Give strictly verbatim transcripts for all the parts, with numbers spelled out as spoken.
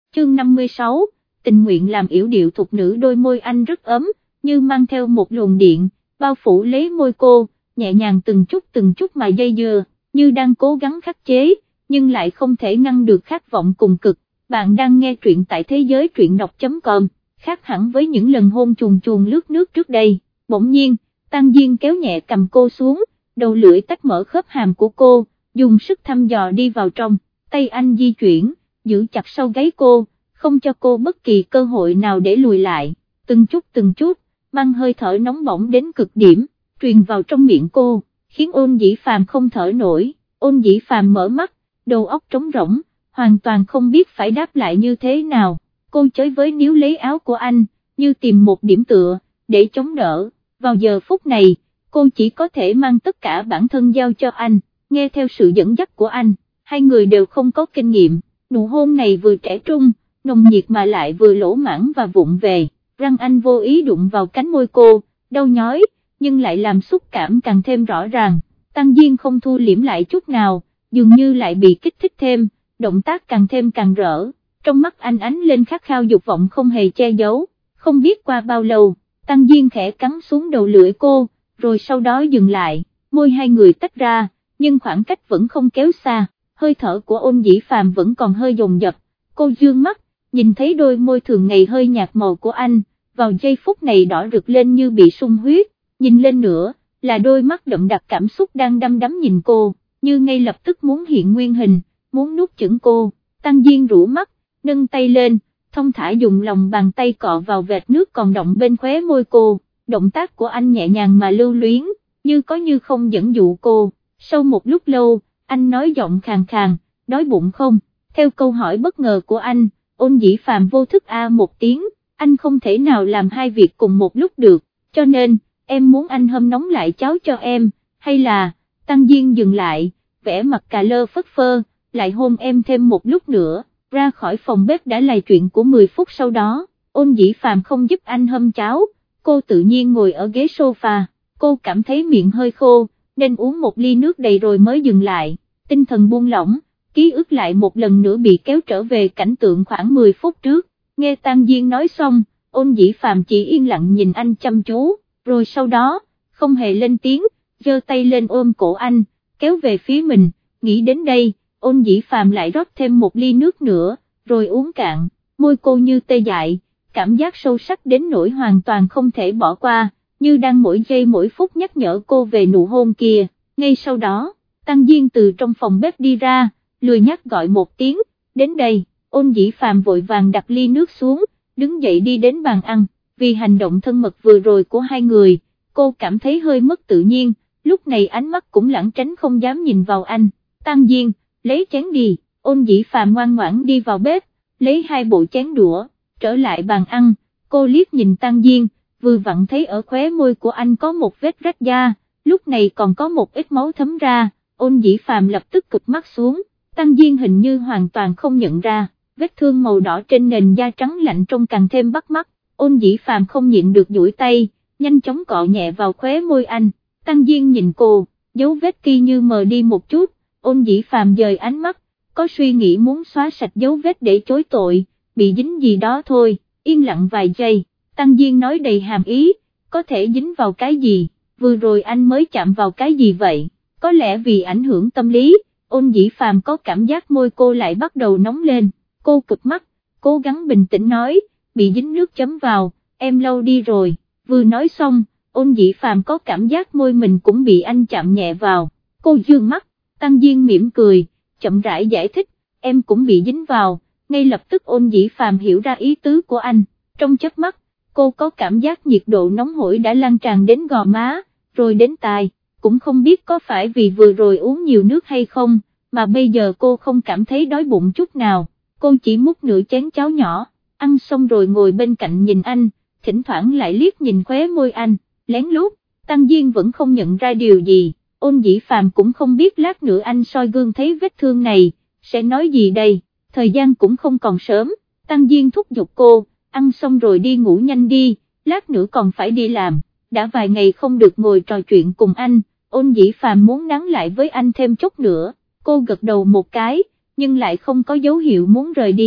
chương năm mươi sáu, tình nguyện làm yểu điệu thục nữ. Đôi môi anh rất ấm, như mang theo một luồng điện, bao phủ lấy môi cô, nhẹ nhàng từng chút từng chút mà dây dưa, như đang cố gắng khắc chế, nhưng lại không thể ngăn được khát vọng cùng cực. Bạn đang nghe truyện tại thế giới truyện đọc.com, khác hẳn với những lần hôn chuồn chuồn lướt nước trước đây. Bỗng nhiên, Tăng Diên kéo nhẹ cầm cô xuống, đầu lưỡi tách mở khớp hàm của cô, dùng sức thăm dò đi vào trong, tay anh di chuyển, giữ chặt sau gáy cô, không cho cô bất kỳ cơ hội nào để lùi lại, từng chút từng chút, mang hơi thở nóng bỏng đến cực điểm, truyền vào trong miệng cô, khiến Ôn Dĩ Phàm không thở nổi. Ôn Dĩ Phàm mở mắt, đầu óc trống rỗng, hoàn toàn không biết phải đáp lại như thế nào. Cô chới với níu lấy áo của anh, như tìm một điểm tựa, để chống đỡ. Vào giờ phút này, cô chỉ có thể mang tất cả bản thân giao cho anh, nghe theo sự dẫn dắt của anh. Hai người đều không có kinh nghiệm, nụ hôn này vừa trẻ trung, nồng nhiệt mà lại vừa lỗ mãng và vụng về. Răng anh vô ý đụng vào cánh môi cô, đau nhói, nhưng lại làm xúc cảm càng thêm rõ ràng. Tăng Diên không thu liễm lại chút nào, dường như lại bị kích thích thêm, động tác càng thêm càng rỡ. Trong mắt anh ánh lên khát khao dục vọng không hề che giấu. Không biết qua bao lâu, Tăng Diên khẽ cắn xuống đầu lưỡi cô, rồi sau đó dừng lại, môi hai người tách ra, nhưng khoảng cách vẫn không kéo xa. Hơi thở của Ôn Dĩ Phàm vẫn còn hơi dồn dập, cô dương mắt, nhìn thấy đôi môi thường ngày hơi nhạt màu của anh, vào giây phút này đỏ rực lên như bị sung huyết, nhìn lên nữa, là đôi mắt đậm đặc cảm xúc đang đăm đắm nhìn cô, như ngay lập tức muốn hiện nguyên hình, muốn nuốt chửng cô. Tăng Diên rũ mắt, nâng tay lên, thong thả dùng lòng bàn tay cọ vào vệt nước còn đọng bên khóe môi cô, động tác của anh nhẹ nhàng mà lưu luyến, như có như không dẫn dụ cô. Sau một lúc lâu, anh nói giọng khàn khàn, đói bụng không? Theo câu hỏi bất ngờ của anh, Ôn Dĩ Phàm vô thức a một tiếng, anh không thể nào làm hai việc cùng một lúc được, cho nên, em muốn anh hâm nóng lại cháo cho em, hay là, Tăng Diên dừng lại, vẻ mặt cà lơ phất phơ, lại hôn em thêm một lúc nữa. Ra khỏi phòng bếp đã là chuyện của mười phút sau đó. Ôn Dĩ Phàm không giúp anh hâm cháo, cô tự nhiên ngồi ở ghế sofa, cô cảm thấy miệng hơi khô, nên uống một ly nước đầy rồi mới dừng lại, tinh thần buông lỏng, ký ức lại một lần nữa bị kéo trở về cảnh tượng khoảng mười phút trước. Nghe Tăng Diên nói xong, Ôn Dĩ Phàm chỉ yên lặng nhìn anh chăm chú, rồi sau đó, không hề lên tiếng, giơ tay lên ôm cổ anh, kéo về phía mình. Nghĩ đến đây, Ôn Dĩ Phàm lại rót thêm một ly nước nữa, rồi uống cạn, môi cô như tê dại, cảm giác sâu sắc đến nỗi hoàn toàn không thể bỏ qua, như đang mỗi giây mỗi phút nhắc nhở cô về nụ hôn kia. Ngay sau đó, Tăng Diên từ trong phòng bếp đi ra, lười nhác gọi một tiếng, đến đây. Ôn Dĩ Phàm vội vàng đặt ly nước xuống, đứng dậy đi đến bàn ăn. Vì hành động thân mật vừa rồi của hai người, cô cảm thấy hơi mất tự nhiên, lúc này ánh mắt cũng lảng tránh không dám nhìn vào anh. Tăng Diên, lấy chén đi. Ôn Dĩ Phàm ngoan ngoãn đi vào bếp, lấy hai bộ chén đũa, trở lại bàn ăn. Cô liếc nhìn Tăng Diên, vừa vặn thấy ở khóe môi của anh có một vết rách da, lúc này còn có một ít máu thấm ra. Ôn Dĩ Phàm lập tức cụp mắt xuống, Tăng Diên hình như hoàn toàn không nhận ra, vết thương màu đỏ trên nền da trắng lạnh trông càng thêm bắt mắt. Ôn Dĩ Phàm không nhịn được duỗi tay, nhanh chóng cọ nhẹ vào khóe môi anh. Tăng Diên nhìn cô, dấu vết kia như mờ đi một chút. Ôn Dĩ Phàm dời ánh mắt, có suy nghĩ muốn xóa sạch dấu vết để chối tội, bị dính gì đó thôi. Yên lặng vài giây, Tăng Diên nói đầy hàm ý, có thể dính vào cái gì, vừa rồi anh mới chạm vào cái gì vậy? Có lẽ vì ảnh hưởng tâm lý, Ôn Dĩ Phàm có cảm giác môi cô lại bắt đầu nóng lên. Cô cụp mắt, cố gắng bình tĩnh nói, bị dính nước chấm vào, em lâu đi rồi. Vừa nói xong, Ôn Dĩ Phàm có cảm giác môi mình cũng bị anh chạm nhẹ vào. Cô dương mắt, Tăng Diên mỉm cười, chậm rãi giải thích, em cũng bị dính vào. Ngay lập tức Ôn Dĩ Phàm hiểu ra ý tứ của anh, trong chớp mắt, cô có cảm giác nhiệt độ nóng hổi đã lan tràn đến gò má, rồi đến tai. Cũng không biết có phải vì vừa rồi uống nhiều nước hay không, mà bây giờ cô không cảm thấy đói bụng chút nào. Cô chỉ múc nửa chén cháo nhỏ, ăn xong rồi ngồi bên cạnh nhìn anh, thỉnh thoảng lại liếc nhìn khóe môi anh, lén lút. Tăng Diên vẫn không nhận ra điều gì. Ôn Dĩ Phàm cũng không biết lát nữa anh soi gương thấy vết thương này, sẽ nói gì đây. Thời gian cũng không còn sớm, Tăng Diên thúc giục cô, ăn xong rồi đi ngủ nhanh đi, lát nữa còn phải đi làm. Đã vài ngày không được ngồi trò chuyện cùng anh, Ôn Dĩ Phàm muốn nán lại với anh thêm chút nữa. Cô gật đầu một cái, nhưng lại không có dấu hiệu muốn rời đi.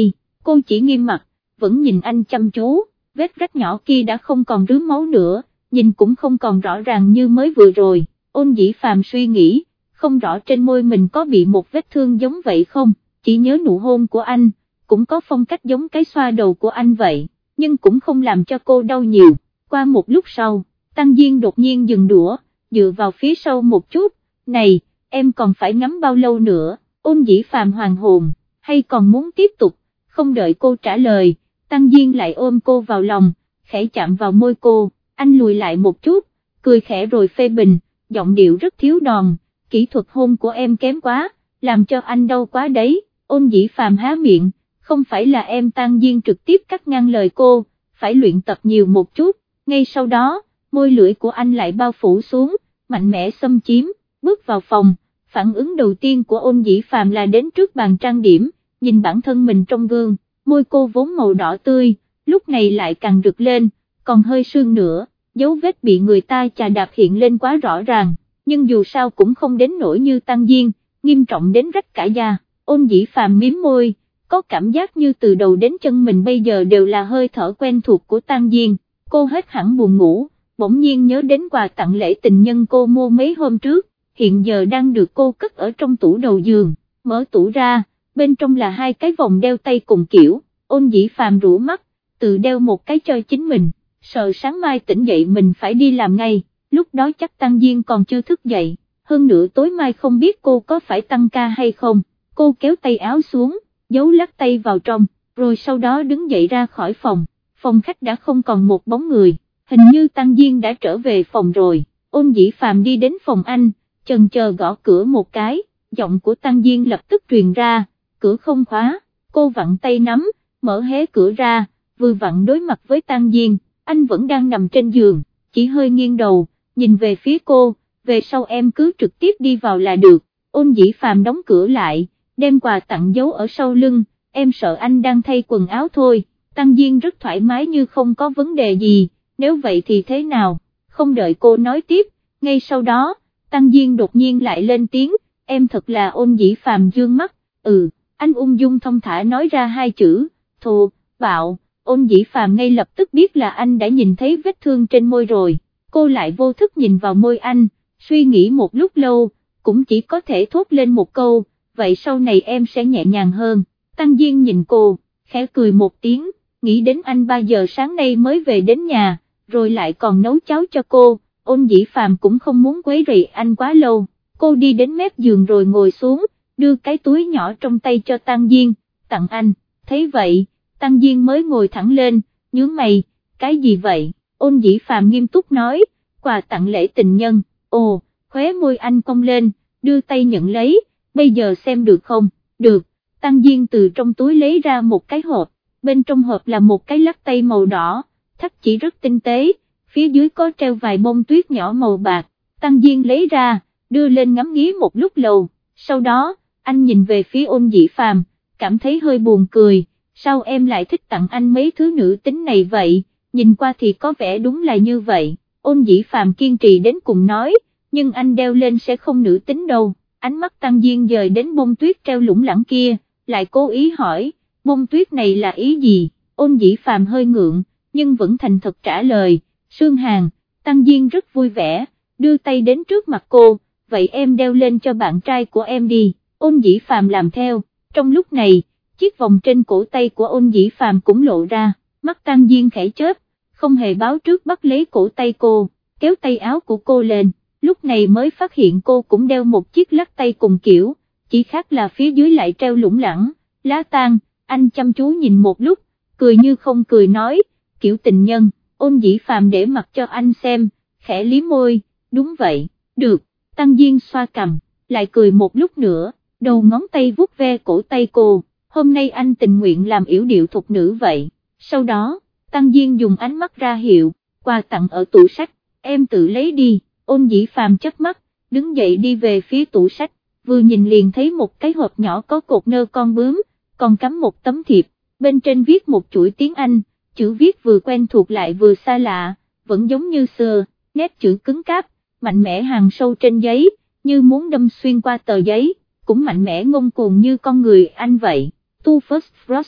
cô chỉ nghiêm mặt, vẫn nhìn anh chăm chú, vết rách nhỏ kia đã không còn rướm máu nữa, nhìn cũng không còn rõ ràng như mới vừa rồi. Ôn Dĩ Phàm suy nghĩ, không rõ trên môi mình có bị một vết thương giống vậy không, chỉ nhớ nụ hôn của anh, cũng có phong cách giống cái xoa đầu của anh vậy, nhưng cũng không làm cho cô đau nhiều. Qua một lúc sau, Tăng Diên đột nhiên dừng đũa, dựa vào phía sau một chút, này, em còn phải ngắm bao lâu nữa? Ôn Dĩ Phàm hoàn hồn, hay còn muốn tiếp tục? Không đợi cô trả lời, Tăng Diên lại ôm cô vào lòng, khẽ chạm vào môi cô, anh lùi lại một chút, cười khẽ rồi phê bình, giọng điệu rất thiếu đòn, kỹ thuật hôn của em kém quá, làm cho anh đau quá đấy. Ôn Dĩ Phàm há miệng, không phải là em. Tăng Diên trực tiếp cắt ngang lời cô, phải luyện tập nhiều một chút. Ngay sau đó, môi lưỡi của anh lại bao phủ xuống, mạnh mẽ xâm chiếm, bước vào phòng, phản ứng đầu tiên của Ôn Dĩ Phàm là đến trước bàn trang điểm, nhìn bản thân mình trong gương, môi cô vốn màu đỏ tươi, lúc này lại càng rực lên, còn hơi sương nữa, dấu vết bị người ta chà đạp hiện lên quá rõ ràng, nhưng dù sao cũng không đến nỗi như Tăng Diên, nghiêm trọng đến rách cả da. Ôn Dĩ Phàm mím môi, có cảm giác như từ đầu đến chân mình bây giờ đều là hơi thở quen thuộc của Tăng Diên, cô hết hẳn buồn ngủ, bỗng nhiên nhớ đến quà tặng lễ tình nhân cô mua mấy hôm trước, hiện giờ đang được cô cất ở trong tủ đầu giường, mở tủ ra, bên trong là hai cái vòng đeo tay cùng kiểu. Ôn Dĩ Phàm rũ mắt, tự đeo một cái cho chính mình, sợ sáng mai tỉnh dậy mình phải đi làm ngay, lúc đó chắc Tăng Diên còn chưa thức dậy, hơn nữa tối mai không biết cô có phải tăng ca hay không. Cô kéo tay áo xuống, giấu lắc tay vào trong, rồi sau đó đứng dậy ra khỏi phòng, phòng khách đã không còn một bóng người, hình như Tăng Diên đã trở về phòng rồi. Ôn Dĩ Phàm đi đến phòng anh, chần chờ gõ cửa một cái, giọng của Tăng Diên lập tức truyền ra, cửa không khóa, cô vặn tay nắm, mở hé cửa ra, vừa vặn đối mặt với Tăng Diên, anh vẫn đang nằm trên giường, chỉ hơi nghiêng đầu, nhìn về phía cô, về sau em cứ trực tiếp đi vào là được. Ôn Dĩ Phàm đóng cửa lại, đem quà tặng giấu ở sau lưng, em sợ anh đang thay quần áo thôi. Tăng Diên rất thoải mái như không có vấn đề gì, nếu vậy thì thế nào? Không đợi cô nói tiếp, ngay sau đó, Tăng Diên đột nhiên lại lên tiếng, em thật là. Ôn Dĩ Phàm dương mắt, ừ, anh ung dung thong thả nói ra hai chữ, thù, bạo. Ôn Dĩ Phàm ngay lập tức biết là anh đã nhìn thấy vết thương trên môi rồi, cô lại vô thức nhìn vào môi anh, suy nghĩ một lúc lâu, cũng chỉ có thể thốt lên một câu, vậy sau này em sẽ nhẹ nhàng hơn. Tăng Diên nhìn cô, khẽ cười một tiếng, nghĩ đến anh ba giờ sáng nay mới về đến nhà, rồi lại còn nấu cháo cho cô. Ôn Dĩ Phàm cũng không muốn quấy rầy anh quá lâu, cô đi đến mép giường rồi ngồi xuống, đưa cái túi nhỏ trong tay cho Tăng Diên, tặng anh. Thấy vậy, Tăng Diên mới ngồi thẳng lên, nhướng mày, cái gì vậy? Ôn Dĩ Phàm nghiêm túc nói, quà tặng lễ tình nhân. Ồ, khóe môi anh cong lên, đưa tay nhận lấy, bây giờ xem được không? Được. Tăng Diên từ trong túi lấy ra một cái hộp, bên trong hộp là một cái lắc tay màu đỏ, thắt chỉ rất tinh tế, phía dưới có treo vài bông tuyết nhỏ màu bạc. Tăng Diên lấy ra, đưa lên ngắm nghía một lúc lâu, sau đó, anh nhìn về phía Ôn Dĩ Phàm, cảm thấy hơi buồn cười, sao em lại thích tặng anh mấy thứ nữ tính này vậy, nhìn qua thì có vẻ đúng là như vậy. Ôn Dĩ Phàm kiên trì đến cùng nói, nhưng anh đeo lên sẽ không nữ tính đâu. Ánh mắt Tăng Diên dời đến bông tuyết treo lủng lẳng kia, lại cố ý hỏi, bông tuyết này là ý gì? Ôn Dĩ Phàm hơi ngượng, nhưng vẫn thành thật trả lời, Sương Hàn. Tăng Diên rất vui vẻ, đưa tay đến trước mặt cô, vậy em đeo lên cho bạn trai của em đi. Ôn Dĩ Phàm làm theo, trong lúc này, chiếc vòng trên cổ tay của Ôn Dĩ Phàm cũng lộ ra, mắt Tăng Diên khẽ chớp, không hề báo trước bắt lấy cổ tay cô, kéo tay áo của cô lên, lúc này mới phát hiện cô cũng đeo một chiếc lắc tay cùng kiểu, chỉ khác là phía dưới lại treo lủng lẳng, lá tan. Anh chăm chú nhìn một lúc, cười như không cười nói, kiểu tình nhân. Ôn Dĩ Phàm để mặt cho anh xem, khẽ liếm môi, đúng vậy, được. Tăng Diên xoa cằm, lại cười một lúc nữa, đầu ngón tay vuốt ve cổ tay cô, hôm nay anh tình nguyện làm yểu điệu thục nữ vậy. Sau đó, Tăng Diên dùng ánh mắt ra hiệu, quà tặng ở tủ sách, em tự lấy đi. Ôn Dĩ Phàm chớp mắt, đứng dậy đi về phía tủ sách, vừa nhìn liền thấy một cái hộp nhỏ có cột nơ con bướm, còn cắm một tấm thiệp, bên trên viết một chuỗi tiếng Anh, chữ viết vừa quen thuộc lại vừa xa lạ, vẫn giống như xưa, nét chữ cứng cáp, mạnh mẽ hằn sâu trên giấy, như muốn đâm xuyên qua tờ giấy, cũng mạnh mẽ ngông cuồng như con người anh vậy. To first frost,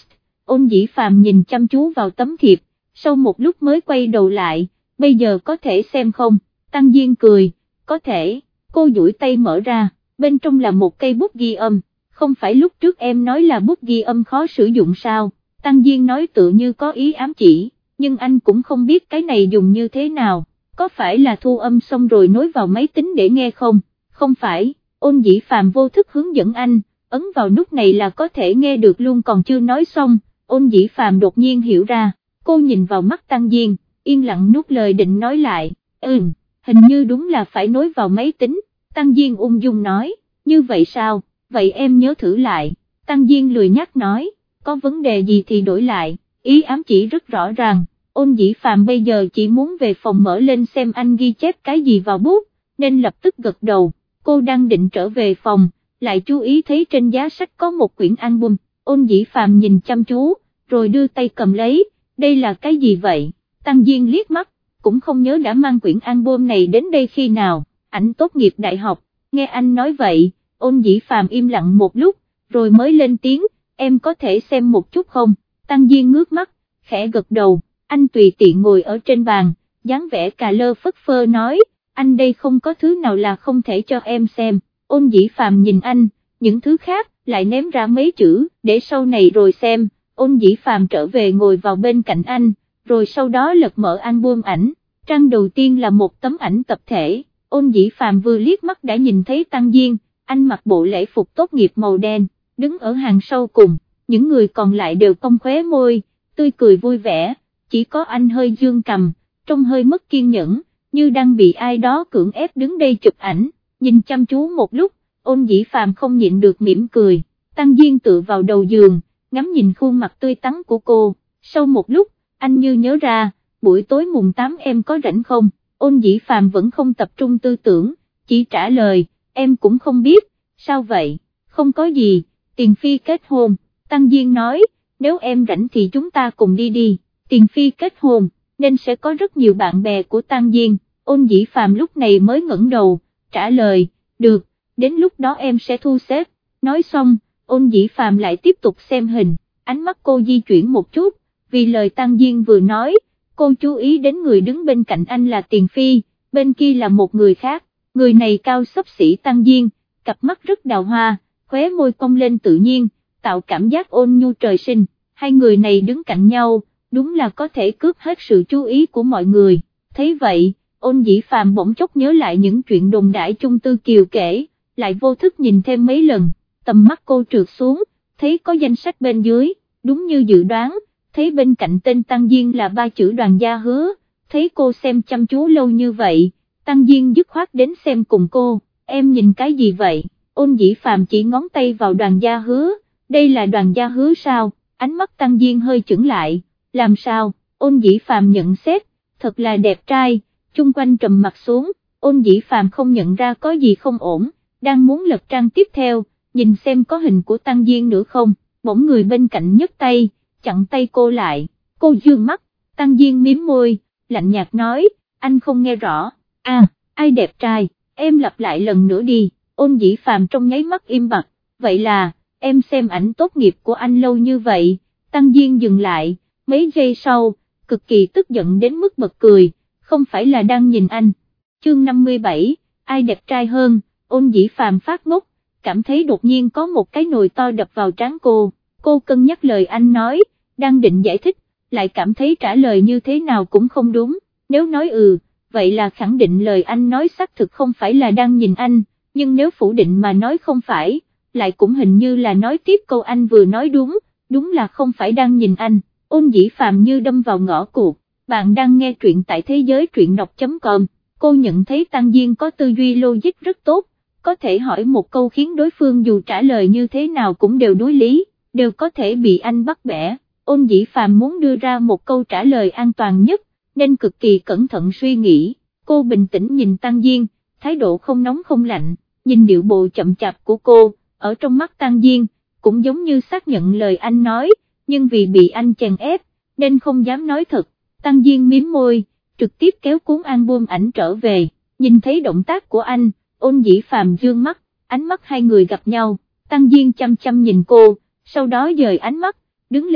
Ôn Dĩ Phàm nhìn chăm chú vào tấm thiệp, sau một lúc mới quay đầu lại, bây giờ có thể xem không? Tăng Diên cười, có thể, cô duỗi tay mở ra, bên trong là một cây bút ghi âm, không phải lúc trước em nói là bút ghi âm khó sử dụng sao? Tăng Diên nói tự như có ý ám chỉ, nhưng anh cũng không biết cái này dùng như thế nào, có phải là thu âm xong rồi nối vào máy tính để nghe không? Không phải, Ôn Dĩ Phàm vô thức hướng dẫn anh, ấn vào nút này là có thể nghe được luôn, còn chưa nói xong, Ôn Dĩ Phàm đột nhiên hiểu ra, cô nhìn vào mắt Tăng Diên, yên lặng nuốt lời định nói lại, ừm, hình như đúng là phải nối vào máy tính. Tăng Diên ung dung nói, như vậy sao, vậy em nhớ thử lại. Tăng Diên lười nhắc nói, có vấn đề gì thì đổi lại, ý ám chỉ rất rõ ràng. Ôn Dĩ Phàm bây giờ chỉ muốn về phòng mở lên xem anh ghi chép cái gì vào bút, nên lập tức gật đầu. Cô đang định trở về phòng, lại chú ý thấy trên giá sách có một quyển album. Ôn Dĩ Phàm nhìn chăm chú, rồi đưa tay cầm lấy, đây là cái gì vậy? Tăng Diên liếc mắt, cũng không nhớ đã mang quyển album này đến đây khi nào, ảnh tốt nghiệp đại học. Nghe anh nói vậy, Ôn Dĩ Phàm im lặng một lúc, rồi mới lên tiếng, em có thể xem một chút không? Tăng Diên ngước mắt, khẽ gật đầu, anh tùy tiện ngồi ở trên bàn, dáng vẻ cà lơ phất phơ nói, anh đây không có thứ nào là không thể cho em xem. Ôn Dĩ Phàm nhìn anh, những thứ khác, lại ném ra mấy chữ, để sau này rồi xem. Ôn Dĩ Phàm trở về ngồi vào bên cạnh anh, rồi sau đó lật mở album ảnh, trang đầu tiên là một tấm ảnh tập thể. Ôn Dĩ Phàm vừa liếc mắt đã nhìn thấy Tăng Diên, anh mặc bộ lễ phục tốt nghiệp màu đen, đứng ở hàng sau cùng, những người còn lại đều cong khóe môi, tươi cười vui vẻ, chỉ có anh hơi dương cằm, trông hơi mất kiên nhẫn, như đang bị ai đó cưỡng ép đứng đây chụp ảnh. Nhìn chăm chú một lúc, Ôn Dĩ Phàm không nhịn được mỉm cười. Tăng Diên tựa vào đầu giường, ngắm nhìn khuôn mặt tươi tắn của cô, sau một lúc, anh như nhớ ra, buổi tối mùng tám em có rảnh không? Ôn Dĩ Phàm vẫn không tập trung tư tưởng, chỉ trả lời, em cũng không biết. Sao vậy? Không có gì, Tiền Phi kết hôn. Tăng Diên nói, nếu em rảnh thì chúng ta cùng đi đi. Tiền Phi kết hôn, nên sẽ có rất nhiều bạn bè của Tăng Diên. Ôn Dĩ Phàm lúc này mới ngẩng đầu, trả lời, được, đến lúc đó em sẽ thu xếp. Nói xong, Ôn Dĩ Phàm lại tiếp tục xem hình, ánh mắt cô di chuyển một chút, vì lời Tăng Diên vừa nói, cô chú ý đến người đứng bên cạnh anh là Tiền Phi, bên kia là một người khác, người này cao xấp xỉ Tăng Diên, cặp mắt rất đào hoa, khóe môi cong lên tự nhiên, tạo cảm giác ôn nhu trời sinh. Hai người này đứng cạnh nhau, đúng là có thể cướp hết sự chú ý của mọi người. Thấy vậy, Ôn Dĩ Phàm bỗng chốc nhớ lại những chuyện đồn đại Chung Tư Kiều kể, lại vô thức nhìn thêm mấy lần, tầm mắt cô trượt xuống, thấy có danh sách bên dưới, đúng như dự đoán, thấy bên cạnh tên Tăng Diên là ba chữ Đoàn Gia Hứa. Thấy cô xem chăm chú lâu như vậy, Tăng Diên dứt khoát đến xem cùng cô, em nhìn cái gì vậy? Ôn Dĩ Phàm chỉ ngón tay vào Đoàn Gia Hứa, đây là Đoàn Gia Hứa sao? Ánh mắt Tăng Diên hơi chững lại, làm sao? Ôn Dĩ Phàm nhận xét, thật là đẹp trai. Chung quanh trầm mặt xuống, Ôn Dĩ Phàm không nhận ra có gì không ổn, đang muốn lật trang tiếp theo, nhìn xem có hình của Tăng Diên nữa không, bỗng người bên cạnh nhấc tay, chặn tay cô lại, cô dương mắt, Tăng Diên mím môi, lạnh nhạt nói, anh không nghe rõ, à, ai đẹp trai, em lặp lại lần nữa đi. Ôn Dĩ Phàm trong nháy mắt im bặt, vậy là, em xem ảnh tốt nghiệp của anh lâu như vậy. Tăng Diên dừng lại, mấy giây sau, cực kỳ tức giận đến mức bật cười, không phải là đang nhìn anh. Chương năm mươi bảy, ai đẹp trai hơn? Ôn Dĩ Phàm phát ngốc, cảm thấy đột nhiên có một cái nồi to đập vào trán cô, cô cân nhắc lời anh nói, đang định giải thích, lại cảm thấy trả lời như thế nào cũng không đúng, nếu nói ừ, vậy là khẳng định lời anh nói xác thực không phải là đang nhìn anh, nhưng nếu phủ định mà nói không phải, lại cũng hình như là nói tiếp câu anh vừa nói đúng, đúng là không phải đang nhìn anh. Ôn Dĩ Phàm như đâm vào ngõ cụt. Bạn đang nghe truyện tại thế giới truyện đọc chấm com, cô nhận thấy Tăng Diên có tư duy logic rất tốt, có thể hỏi một câu khiến đối phương dù trả lời như thế nào cũng đều đối lý, đều có thể bị anh bắt bẻ. Ôn Dĩ Phàm muốn đưa ra một câu trả lời an toàn nhất, nên cực kỳ cẩn thận suy nghĩ, cô bình tĩnh nhìn Tăng Diên, thái độ không nóng không lạnh, nhìn điệu bộ chậm chạp của cô, ở trong mắt Tăng Diên, cũng giống như xác nhận lời anh nói, nhưng vì bị anh chèn ép, nên không dám nói thật. Tăng Diên mím môi, trực tiếp kéo cuốn album ảnh trở về, nhìn thấy động tác của anh, Ôn Dĩ Phàm dương mắt, ánh mắt hai người gặp nhau, Tăng Diên chăm chăm nhìn cô, sau đó dời ánh mắt, đứng lên,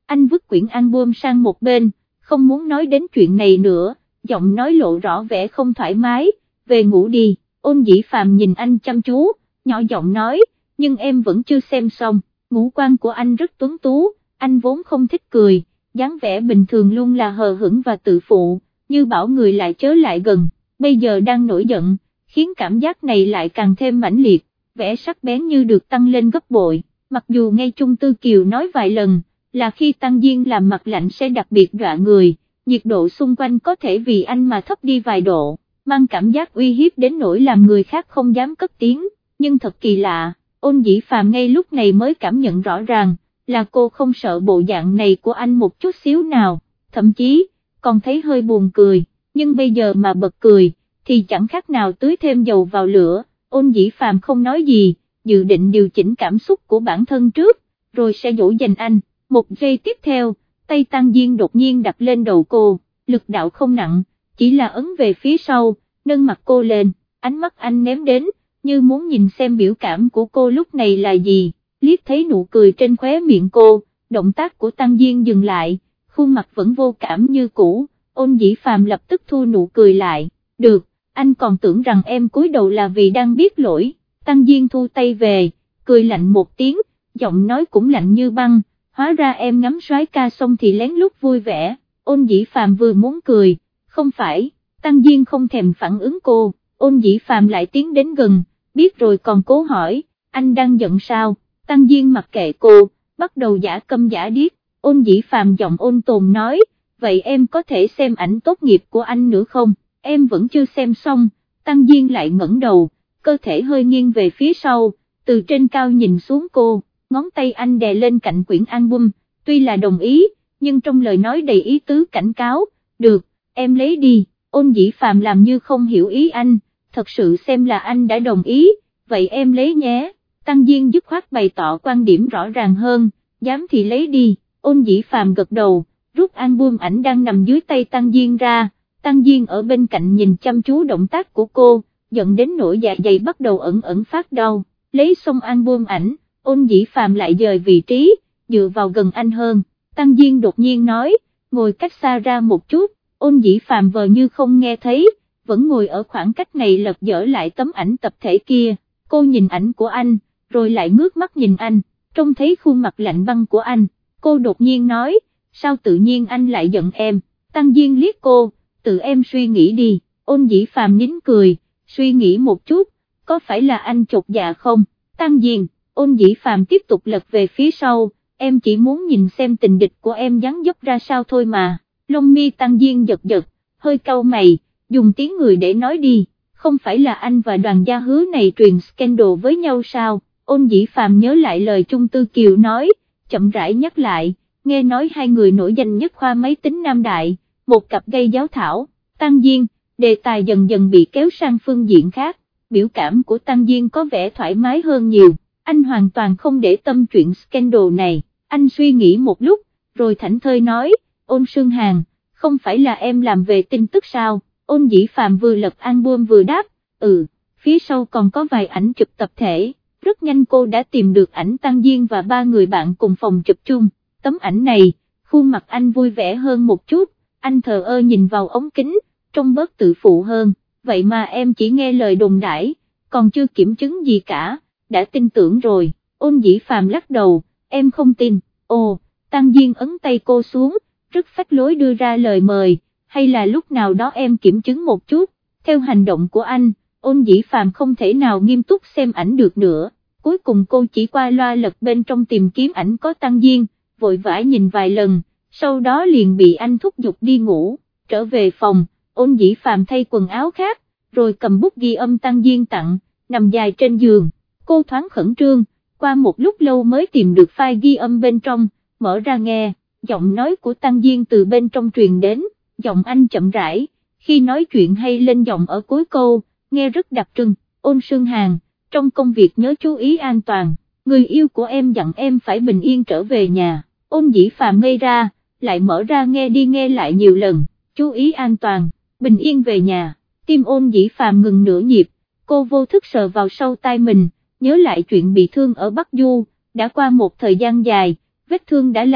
Anh vứt quyển album sang một bên, không muốn nói đến chuyện này nữa, giọng nói lộ rõ vẻ không thoải mái, về ngủ đi. Ôn Dĩ Phàm nhìn anh chăm chú, nhỏ giọng nói, nhưng em vẫn chưa xem xong. Ngũ quan của anh rất tuấn tú, anh vốn không thích cười, dáng vẻ bình thường luôn là hờ hững và tự phụ, như bảo người lại chớ lại gần, bây giờ đang nổi giận, khiến cảm giác này lại càng thêm mãnh liệt, vẻ sắc bén như được tăng lên gấp bội. Mặc dù nghe Trung Tư Kiều nói vài lần, là khi Tăng Diên làm mặt lạnh sẽ đặc biệt dọa người, nhiệt độ xung quanh có thể vì anh mà thấp đi vài độ, mang cảm giác uy hiếp đến nỗi làm người khác không dám cất tiếng, nhưng thật kỳ lạ, Ôn Dĩ Phàm ngay lúc này mới cảm nhận rõ ràng, là cô không sợ bộ dạng này của anh một chút xíu nào, thậm chí, còn thấy hơi buồn cười, nhưng bây giờ mà bật cười, thì chẳng khác nào tưới thêm dầu vào lửa. Ôn Dĩ Phàm không nói gì, dự định điều chỉnh cảm xúc của bản thân trước, rồi sẽ dỗ dành anh. Một giây tiếp theo, tay Tăng Diên đột nhiên đặt lên đầu cô, lực đạo không nặng, chỉ là ấn về phía sau, nâng mặt cô lên, ánh mắt anh ném đến, như muốn nhìn xem biểu cảm của cô lúc này là gì, liếc thấy nụ cười trên khóe miệng cô, động tác của Tăng Diên dừng lại, khuôn mặt vẫn vô cảm như cũ. Ôn Dĩ Phàm lập tức thu nụ cười lại, được, anh còn tưởng rằng em cúi đầu là vì đang biết lỗi. Tăng Diên thu tay về, cười lạnh một tiếng, giọng nói cũng lạnh như băng, hóa ra em ngắm soái ca xong thì lén lút vui vẻ. Ôn Dĩ Phàm vừa muốn cười, không phải, Tăng Diên không thèm phản ứng cô, Ôn Dĩ Phàm lại tiến đến gần, biết rồi còn cố hỏi, anh đang giận sao? Tăng Diên mặc kệ cô, bắt đầu giả câm giả điếc. Ôn Dĩ Phàm giọng ôn tồn nói, vậy em có thể xem ảnh tốt nghiệp của anh nữa không? Em vẫn chưa xem xong. Tăng Diên lại ngẩng đầu, cơ thể hơi nghiêng về phía sau, từ trên cao nhìn xuống cô, ngón tay anh đè lên cạnh quyển album, tuy là đồng ý, nhưng trong lời nói đầy ý tứ cảnh cáo, được, em lấy đi. Ôn Dĩ Phàm làm như không hiểu ý anh, thật sự xem là anh đã đồng ý, vậy em lấy nhé. Tăng Diên dứt khoát bày tỏ quan điểm rõ ràng hơn, dám thì lấy đi. Ôn Dĩ Phàm gật đầu, rút album ảnh đang nằm dưới tay Tăng Diên ra. Tăng Diên ở bên cạnh nhìn chăm chú động tác của cô, giận đến nỗi dạ dày bắt đầu ẩn ẩn phát đau. Lấy xong album ảnh, Ôn Dĩ Phàm lại dời vị trí, dựa vào gần anh hơn. Tăng Diên đột nhiên nói, ngồi cách xa ra một chút. Ôn Dĩ Phàm vờ như không nghe thấy, vẫn ngồi ở khoảng cách này lật dở lại tấm ảnh tập thể kia. Cô nhìn ảnh của anh, rồi lại ngước mắt nhìn anh, trông thấy khuôn mặt lạnh băng của anh. Cô đột nhiên nói, sao tự nhiên anh lại giận em? Tăng Diên liếc cô, tự em suy nghĩ đi. Ôn Dĩ Phàm nín cười, suy nghĩ một chút, có phải là anh chột dạ không? Tăng Diên, Ôn Dĩ Phàm tiếp tục lật về phía sau, em chỉ muốn nhìn xem tình địch của em dáng dấp ra sao thôi mà. Lông mi Tăng Diên giật giật, hơi cau mày, dùng tiếng người để nói đi, không phải là anh và Đoàn Gia Hứa này truyền scandal với nhau sao? Ôn Dĩ Phàm nhớ lại lời Trung Tư Kiều nói, chậm rãi nhắc lại, nghe nói hai người nổi danh nhất khoa máy tính Nam Đại, một cặp gây giáo thảo. Tăng Diên, đề tài dần dần bị kéo sang phương diện khác, biểu cảm của Tăng Diên có vẻ thoải mái hơn nhiều, anh hoàn toàn không để tâm chuyện scandal này. Anh suy nghĩ một lúc, rồi thảnh thơi nói, Ôn Sương Hàn, không phải là em làm về tin tức sao? Ôn Dĩ Phàm vừa lật album vừa đáp, ừ, phía sau còn có vài ảnh chụp tập thể. Rất nhanh cô đã tìm được ảnh Tăng Diên và ba người bạn cùng phòng chụp chung. Tấm ảnh này, khuôn mặt anh vui vẻ hơn một chút, anh thờ ơ nhìn vào ống kính, trông bớt tự phụ hơn. Vậy mà em chỉ nghe lời đồn đãi, còn chưa kiểm chứng gì cả, đã tin tưởng rồi. Ôn Dĩ Phàm lắc đầu, em không tin. Ồ, Tăng Diên ấn tay cô xuống, rất phách lối đưa ra lời mời, hay là lúc nào đó em kiểm chứng một chút. Theo hành động của anh, Ôn Dĩ Phàm không thể nào nghiêm túc xem ảnh được nữa. Cuối cùng cô chỉ qua loa lật bên trong tìm kiếm ảnh có Tăng Diên, vội vã nhìn vài lần, sau đó liền bị anh thúc giục đi ngủ. Trở về phòng, Ôn Dĩ Phàm thay quần áo khác, rồi cầm bút ghi âm Tăng Diên tặng, nằm dài trên giường. Cô thoáng khẩn trương, qua một lúc lâu mới tìm được file ghi âm bên trong, mở ra nghe, giọng nói của Tăng Diên từ bên trong truyền đến, giọng anh chậm rãi, khi nói chuyện hay lên giọng ở cuối câu, nghe rất đặc trưng. Ôn Sương Hàn, trong công việc nhớ chú ý an toàn, người yêu của em dặn em phải bình yên trở về nhà. Ôn Dĩ Phàm ngây ra, lại mở ra nghe đi nghe lại nhiều lần, chú ý an toàn, bình yên về nhà. Tim Ôn Dĩ Phàm ngừng nửa nhịp, cô vô thức sờ vào sau tai mình, nhớ lại chuyện bị thương ở Bắc Du, đã qua một thời gian dài, vết thương đã lành,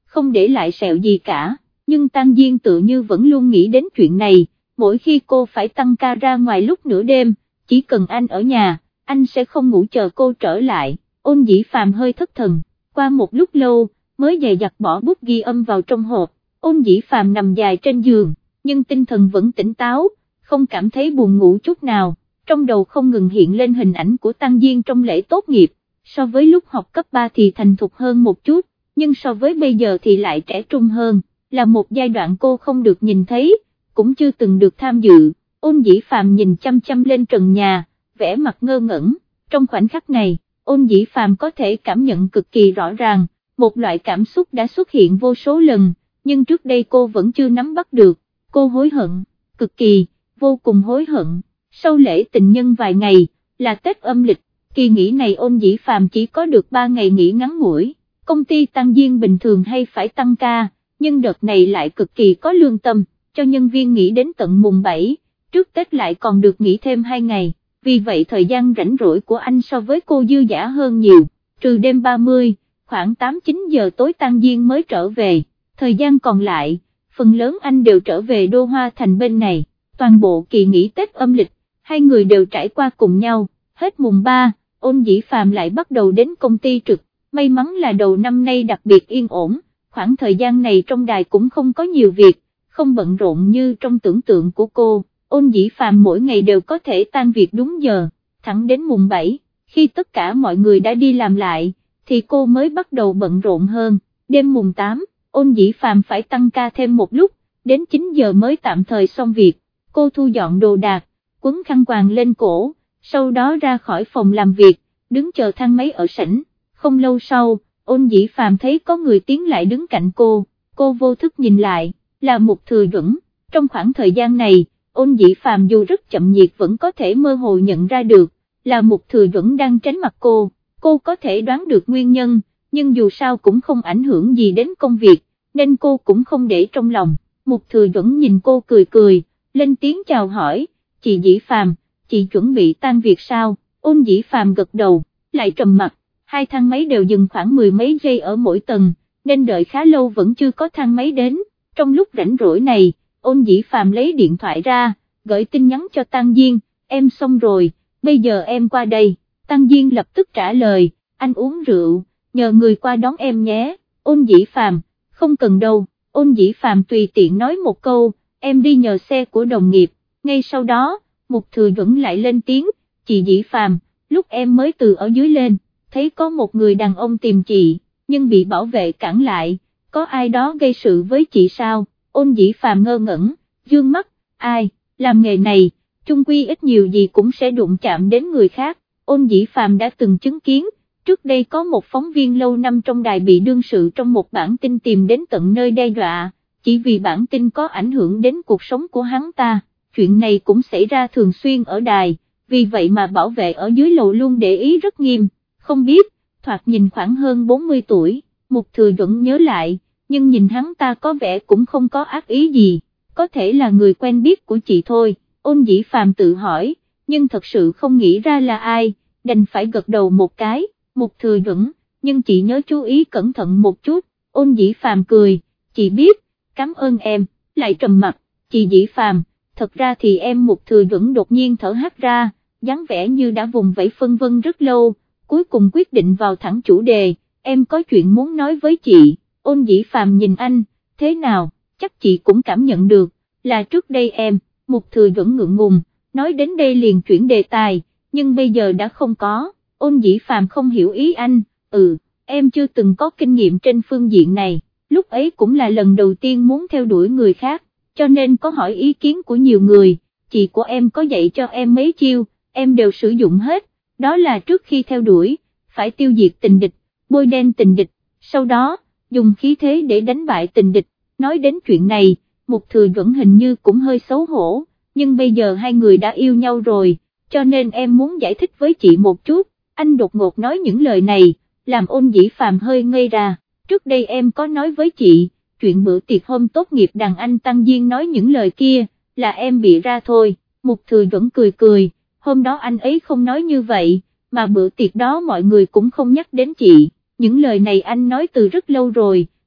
không để lại sẹo gì cả, nhưng Tang Diên tự như vẫn luôn nghĩ đến chuyện này, mỗi khi cô phải tăng ca ra ngoài lúc nửa đêm, chỉ cần anh ở nhà, anh sẽ không ngủ chờ cô trở lại. Ôn Dĩ Phàm hơi thất thần, qua một lúc lâu, mới dè dặt bỏ bút ghi âm vào trong hộp. Ôn Dĩ Phàm nằm dài trên giường, nhưng tinh thần vẫn tỉnh táo, không cảm thấy buồn ngủ chút nào, trong đầu không ngừng hiện lên hình ảnh của Tang Diên trong lễ tốt nghiệp, so với lúc học cấp ba thì thành thục hơn một chút, nhưng so với bây giờ thì lại trẻ trung hơn, là một giai đoạn cô không được nhìn thấy, cũng chưa từng được tham dự. Ôn Dĩ Phàm nhìn chăm chăm lên trần nhà, vẻ mặt ngơ ngẩn, trong khoảnh khắc này, Ôn Dĩ Phàm có thể cảm nhận cực kỳ rõ ràng, một loại cảm xúc đã xuất hiện vô số lần, nhưng trước đây cô vẫn chưa nắm bắt được, cô hối hận, cực kỳ, vô cùng hối hận. Sau lễ tình nhân vài ngày, là Tết âm lịch, kỳ nghỉ này Ôn Dĩ Phàm chỉ có được ba ngày nghỉ ngắn ngủi, công ty Tang Diên bình thường hay phải tăng ca, nhưng đợt này lại cực kỳ có lương tâm, cho nhân viên nghỉ đến tận mùng bảy, trước Tết lại còn được nghỉ thêm hai ngày, vì vậy thời gian rảnh rỗi của anh so với cô dư dả hơn nhiều, trừ đêm ba mươi, khoảng tám chín giờ tối Tang Diên mới trở về, thời gian còn lại, phần lớn anh đều trở về Đô Hoa Thành bên này, toàn bộ kỳ nghỉ Tết âm lịch, hai người đều trải qua cùng nhau, hết mùng ba, Ôn Dĩ Phàm lại bắt đầu đến công ty trực, may mắn là đầu năm nay đặc biệt yên ổn, khoảng thời gian này trong đài cũng không có nhiều việc, không bận rộn như trong tưởng tượng của cô. Ôn Dĩ Phàm mỗi ngày đều có thể tan việc đúng giờ, thẳng đến mùng bảy, khi tất cả mọi người đã đi làm lại, thì cô mới bắt đầu bận rộn hơn. Đêm mùng tám, Ôn Dĩ Phàm phải tăng ca thêm một lúc, đến chín giờ mới tạm thời xong việc, cô thu dọn đồ đạc, quấn khăn quàng lên cổ, sau đó ra khỏi phòng làm việc, đứng chờ thang máy ở sảnh. Không lâu sau, Ôn Dĩ Phàm thấy có người tiến lại đứng cạnh cô, cô vô thức nhìn lại, là Mục Thừa Duẩn. Trong khoảng thời gian này, Ôn Dĩ Phàm dù rất chậm nhiệt vẫn có thể mơ hồ nhận ra được, là Mục Thừa Duẩn đang tránh mặt cô, cô có thể đoán được nguyên nhân, nhưng dù sao cũng không ảnh hưởng gì đến công việc, nên cô cũng không để trong lòng. Mục Thừa Duẩn nhìn cô cười cười, lên tiếng chào hỏi, chị Dĩ Phàm, chị chuẩn bị tan việc sao? Ôn Dĩ Phàm gật đầu, lại trầm mặt, hai thang máy đều dừng khoảng mười mấy giây ở mỗi tầng, nên đợi khá lâu vẫn chưa có thang máy đến. Trong lúc rảnh rỗi này, Ôn Dĩ Phàm lấy điện thoại ra, gửi tin nhắn cho Tang Diên, em xong rồi, bây giờ em qua đây. Tang Diên lập tức trả lời, anh uống rượu, nhờ người qua đón em nhé. Ôn Dĩ Phàm, không cần đâu. Ôn Dĩ Phàm tùy tiện nói một câu, em đi nhờ xe của đồng nghiệp. Ngay sau đó, Mục Thừa Duẩn lại lên tiếng, chị Dĩ Phàm, lúc em mới từ ở dưới lên, thấy có một người đàn ông tìm chị, nhưng bị bảo vệ cản lại, có ai đó gây sự với chị sao? Ôn Dĩ Phàm ngơ ngẩn, dương mắt, ai, làm nghề này, chung quy ít nhiều gì cũng sẽ đụng chạm đến người khác. Ôn Dĩ Phàm đã từng chứng kiến, trước đây có một phóng viên lâu năm trong đài bị đương sự trong một bản tin tìm đến tận nơi đe dọa, chỉ vì bản tin có ảnh hưởng đến cuộc sống của hắn ta. Chuyện này cũng xảy ra thường xuyên ở đài, vì vậy mà bảo vệ ở dưới lầu luôn để ý rất nghiêm, không biết, thoạt nhìn khoảng hơn bốn mươi tuổi, Mục Thừa Duẩn nhớ lại, nhưng nhìn hắn ta có vẻ cũng không có ác ý gì, có thể là người quen biết của chị thôi. Ôn Dĩ Phàm tự hỏi, nhưng thật sự không nghĩ ra là ai, đành phải gật đầu một cái. Mục Thừa Duẩn, nhưng chị nhớ chú ý cẩn thận một chút. Ôn Dĩ Phàm cười, chị biết, cảm ơn em. Lại trầm mặt, chị Dĩ Phàm, thật ra thì em. Mục Thừa Duẩn đột nhiên thở hắt ra, dáng vẻ như đã vùng vẫy phân vân rất lâu, cuối cùng quyết định vào thẳng chủ đề, em có chuyện muốn nói với chị. Ôn Dĩ Phàm nhìn anh, thế nào, chắc chị cũng cảm nhận được, là trước đây em. Mục Thừa Duẩn ngượng ngùng, nói đến đây liền chuyển đề tài, nhưng bây giờ đã không có. Ôn Dĩ Phàm không hiểu ý anh, ừ, em chưa từng có kinh nghiệm trên phương diện này, lúc ấy cũng là lần đầu tiên muốn theo đuổi người khác, cho nên có hỏi ý kiến của nhiều người, chị của em có dạy cho em mấy chiêu, em đều sử dụng hết, đó là trước khi theo đuổi, phải tiêu diệt tình địch, bôi đen tình địch, sau đó, dùng khí thế để đánh bại tình địch. Nói đến chuyện này, Mục Thừa Duẩn hình như cũng hơi xấu hổ, nhưng bây giờ hai người đã yêu nhau rồi, cho nên em muốn giải thích với chị một chút. Anh đột ngột nói những lời này, làm Ôn Dĩ Phàm hơi ngây ra, trước đây em có nói với chị, chuyện bữa tiệc hôm tốt nghiệp đàn anh Tăng Diên nói những lời kia, là em bịa ra thôi. Mục Thừa Duẩn cười cười, hôm đó anh ấy không nói như vậy, mà bữa tiệc đó mọi người cũng không nhắc đến chị, những lời này anh nói từ rất lâu rồi,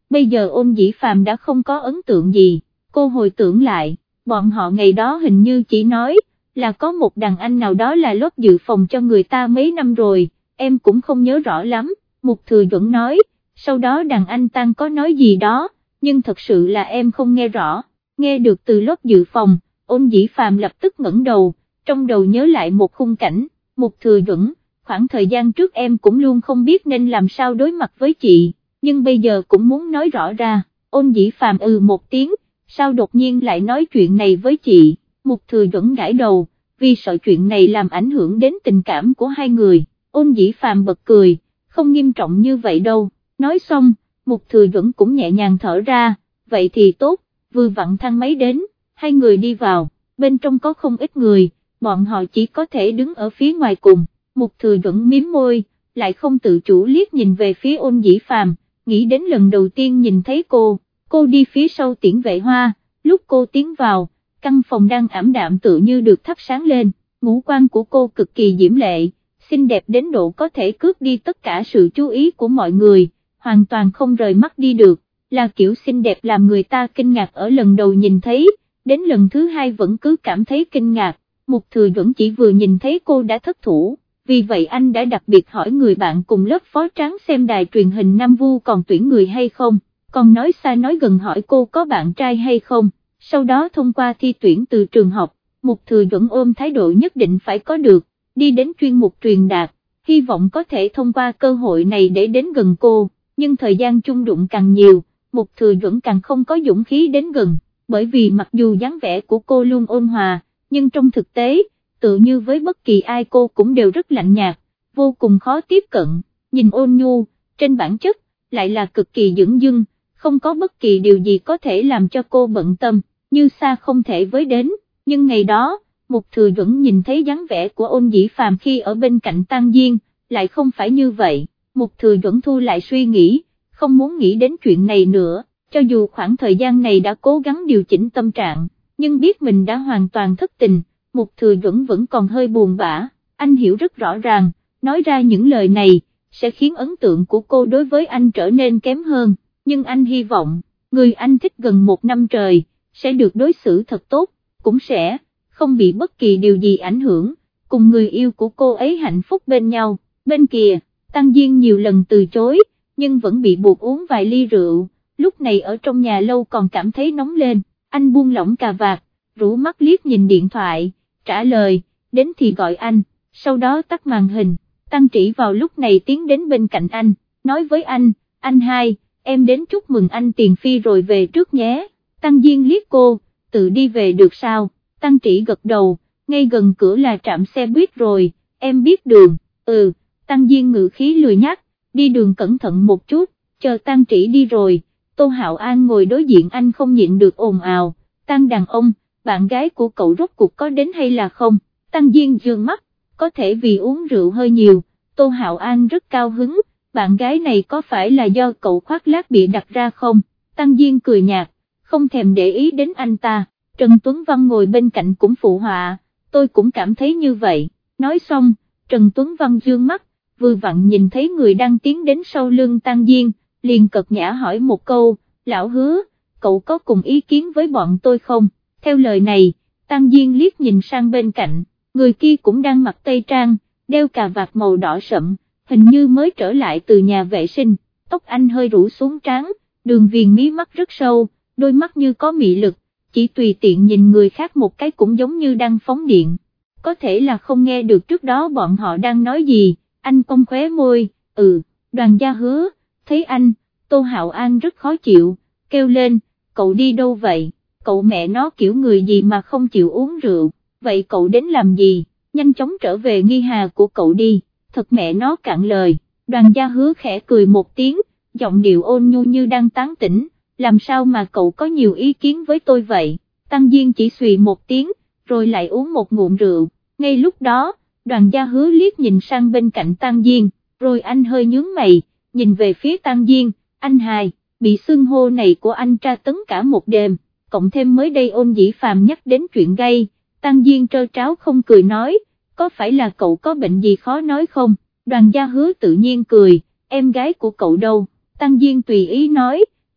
bây giờ Ôn Dĩ Phàm đã không có ấn tượng gì, cô hồi tưởng lại, bọn họ ngày đó hình như chỉ nói là có một đàn anh nào đó là lót dự phòng cho người ta mấy năm rồi, em cũng không nhớ rõ lắm, Mục Thừa Duẩn nói, sau đó đàn anh Tăng có nói gì đó, nhưng thật sự là em không nghe rõ, nghe được từ lót dự phòng, Ôn Dĩ Phàm lập tức ngẩng đầu, trong đầu nhớ lại một khung cảnh, Mục Thừa Duẩn, khoảng thời gian trước em cũng luôn không biết nên làm sao đối mặt với chị, nhưng bây giờ cũng muốn nói rõ ra, Ôn Dĩ Phàm ừ một tiếng, sao đột nhiên lại nói chuyện này với chị, Mục Thừa Duẩn gãi đầu, vì sợ chuyện này làm ảnh hưởng đến tình cảm của hai người, Ôn Dĩ Phàm bật cười, không nghiêm trọng như vậy đâu, nói xong, Mục Thừa Duẩn cũng nhẹ nhàng thở ra, vậy thì tốt, vừa vặn thang máy đến, hai người đi vào, bên trong có không ít người, bọn họ chỉ có thể đứng ở phía ngoài cùng, Mục Thừa Duẩn mím môi, lại không tự chủ liếc nhìn về phía Ôn Dĩ Phàm, nghĩ đến lần đầu tiên nhìn thấy cô, cô đi phía sau Tiễn Vệ Hoa, lúc cô tiến vào, căn phòng đang ảm đạm tự như được thắp sáng lên, ngũ quan của cô cực kỳ diễm lệ, xinh đẹp đến độ có thể cướp đi tất cả sự chú ý của mọi người, hoàn toàn không rời mắt đi được, là kiểu xinh đẹp làm người ta kinh ngạc ở lần đầu nhìn thấy, đến lần thứ hai vẫn cứ cảm thấy kinh ngạc, Mục Thừa Duẩn chỉ vừa nhìn thấy cô đã thất thủ, vì vậy anh đã đặc biệt hỏi người bạn cùng lớp Phó Tráng xem đài truyền hình Nam Vu còn tuyển người hay không, còn nói xa nói gần hỏi cô có bạn trai hay không, sau đó thông qua thi tuyển từ trường học, Mục Thừa Duẩn ôm thái độ nhất định phải có được, đi đến chuyên mục truyền đạt, hy vọng có thể thông qua cơ hội này để đến gần cô, nhưng thời gian chung đụng càng nhiều, Mục Thừa Duẩn càng không có dũng khí đến gần, bởi vì mặc dù dáng vẻ của cô luôn ôn hòa, nhưng trong thực tế, tự như với bất kỳ ai cô cũng đều rất lạnh nhạt, vô cùng khó tiếp cận, nhìn ôn nhu, trên bản chất, lại là cực kỳ dửng dưng, không có bất kỳ điều gì có thể làm cho cô bận tâm, như xa không thể với đến, nhưng ngày đó, Mục Thừa Duẩn nhìn thấy dáng vẻ của Ôn Dĩ Phàm khi ở bên cạnh Tang Diên, lại không phải như vậy, Mục Thừa Duẩn thu lại suy nghĩ, không muốn nghĩ đến chuyện này nữa, cho dù khoảng thời gian này đã cố gắng điều chỉnh tâm trạng, nhưng biết mình đã hoàn toàn thất tình, Mục Thừa Duẩn vẫn còn hơi buồn bã, anh hiểu rất rõ ràng, nói ra những lời này, sẽ khiến ấn tượng của cô đối với anh trở nên kém hơn, nhưng anh hy vọng, người anh thích gần một năm trời, sẽ được đối xử thật tốt, cũng sẽ không bị bất kỳ điều gì ảnh hưởng, cùng người yêu của cô ấy hạnh phúc bên nhau, bên kia, Tăng Diên nhiều lần từ chối, nhưng vẫn bị buộc uống vài ly rượu, lúc này ở trong nhà lâu còn cảm thấy nóng lên, anh buông lỏng cà vạt, rũ mắt liếc nhìn điện thoại, trả lời, đến thì gọi anh, sau đó tắt màn hình, Tăng Trĩ vào lúc này tiến đến bên cạnh anh, nói với anh, anh hai, em đến chúc mừng anh Tiền Phi rồi về trước nhé, Tăng Diên liếc cô, tự đi về được sao, Tăng Trĩ gật đầu, ngay gần cửa là trạm xe buýt rồi, em biết đường, ừ, Tăng Diên ngữ khí lười nhác, đi đường cẩn thận một chút, chờ Tăng Trĩ đi rồi, Tô Hạo An ngồi đối diện anh không nhịn được ồn ào, Tăng đàn ông, bạn gái của cậu rốt cuộc có đến hay là không, Tăng Diên dương mắt, có thể vì uống rượu hơi nhiều, Tô Hạo An rất cao hứng, bạn gái này có phải là do cậu khoác lác bị đặt ra không, Tăng Diên cười nhạt, không thèm để ý đến anh ta, Trần Tuấn Văn ngồi bên cạnh cũng phụ họa, tôi cũng cảm thấy như vậy, nói xong, Trần Tuấn Văn dương mắt, vừa vặn nhìn thấy người đang tiến đến sau lưng Tăng Diên, liền cợt nhã hỏi một câu, lão Hứa, cậu có cùng ý kiến với bọn tôi không, theo lời này, Tăng Diên liếc nhìn sang bên cạnh, người kia cũng đang mặc tây trang, đeo cà vạt màu đỏ sậm, hình như mới trở lại từ nhà vệ sinh, tóc anh hơi rủ xuống trán, đường viền mí mắt rất sâu, đôi mắt như có mị lực, chỉ tùy tiện nhìn người khác một cái cũng giống như đang phóng điện, có thể là không nghe được trước đó bọn họ đang nói gì, anh cong khóe môi, ừ, Đoàn Gia Hứa, thấy anh, Tô Hạo An rất khó chịu, kêu lên, cậu đi đâu vậy, cậu mẹ nó kiểu người gì mà không chịu uống rượu, vậy cậu đến làm gì, nhanh chóng trở về nghi hà của cậu đi, thật mẹ nó cạn lời, Đoàn Gia Hứa khẽ cười một tiếng, giọng điệu ôn nhu như đang tán tỉnh, làm sao mà cậu có nhiều ý kiến với tôi vậy, Tăng Diên chỉ xùy một tiếng, rồi lại uống một ngụm rượu, ngay lúc đó, Đoàn Gia Hứa liếc nhìn sang bên cạnh Tăng Diên, rồi anh hơi nhướng mày, nhìn về phía Tăng Diên, anh hai, bị xưng hô này của anh tra tấn cả một đêm, cộng thêm mới đây Ôn Dĩ Phàm nhắc đến chuyện gay, Tăng Diên trơ tráo không cười nói, có phải là cậu có bệnh gì khó nói không, Đoàn Gia Hứa tự nhiên cười, em gái của cậu đâu, Tăng Diên tùy ý nói,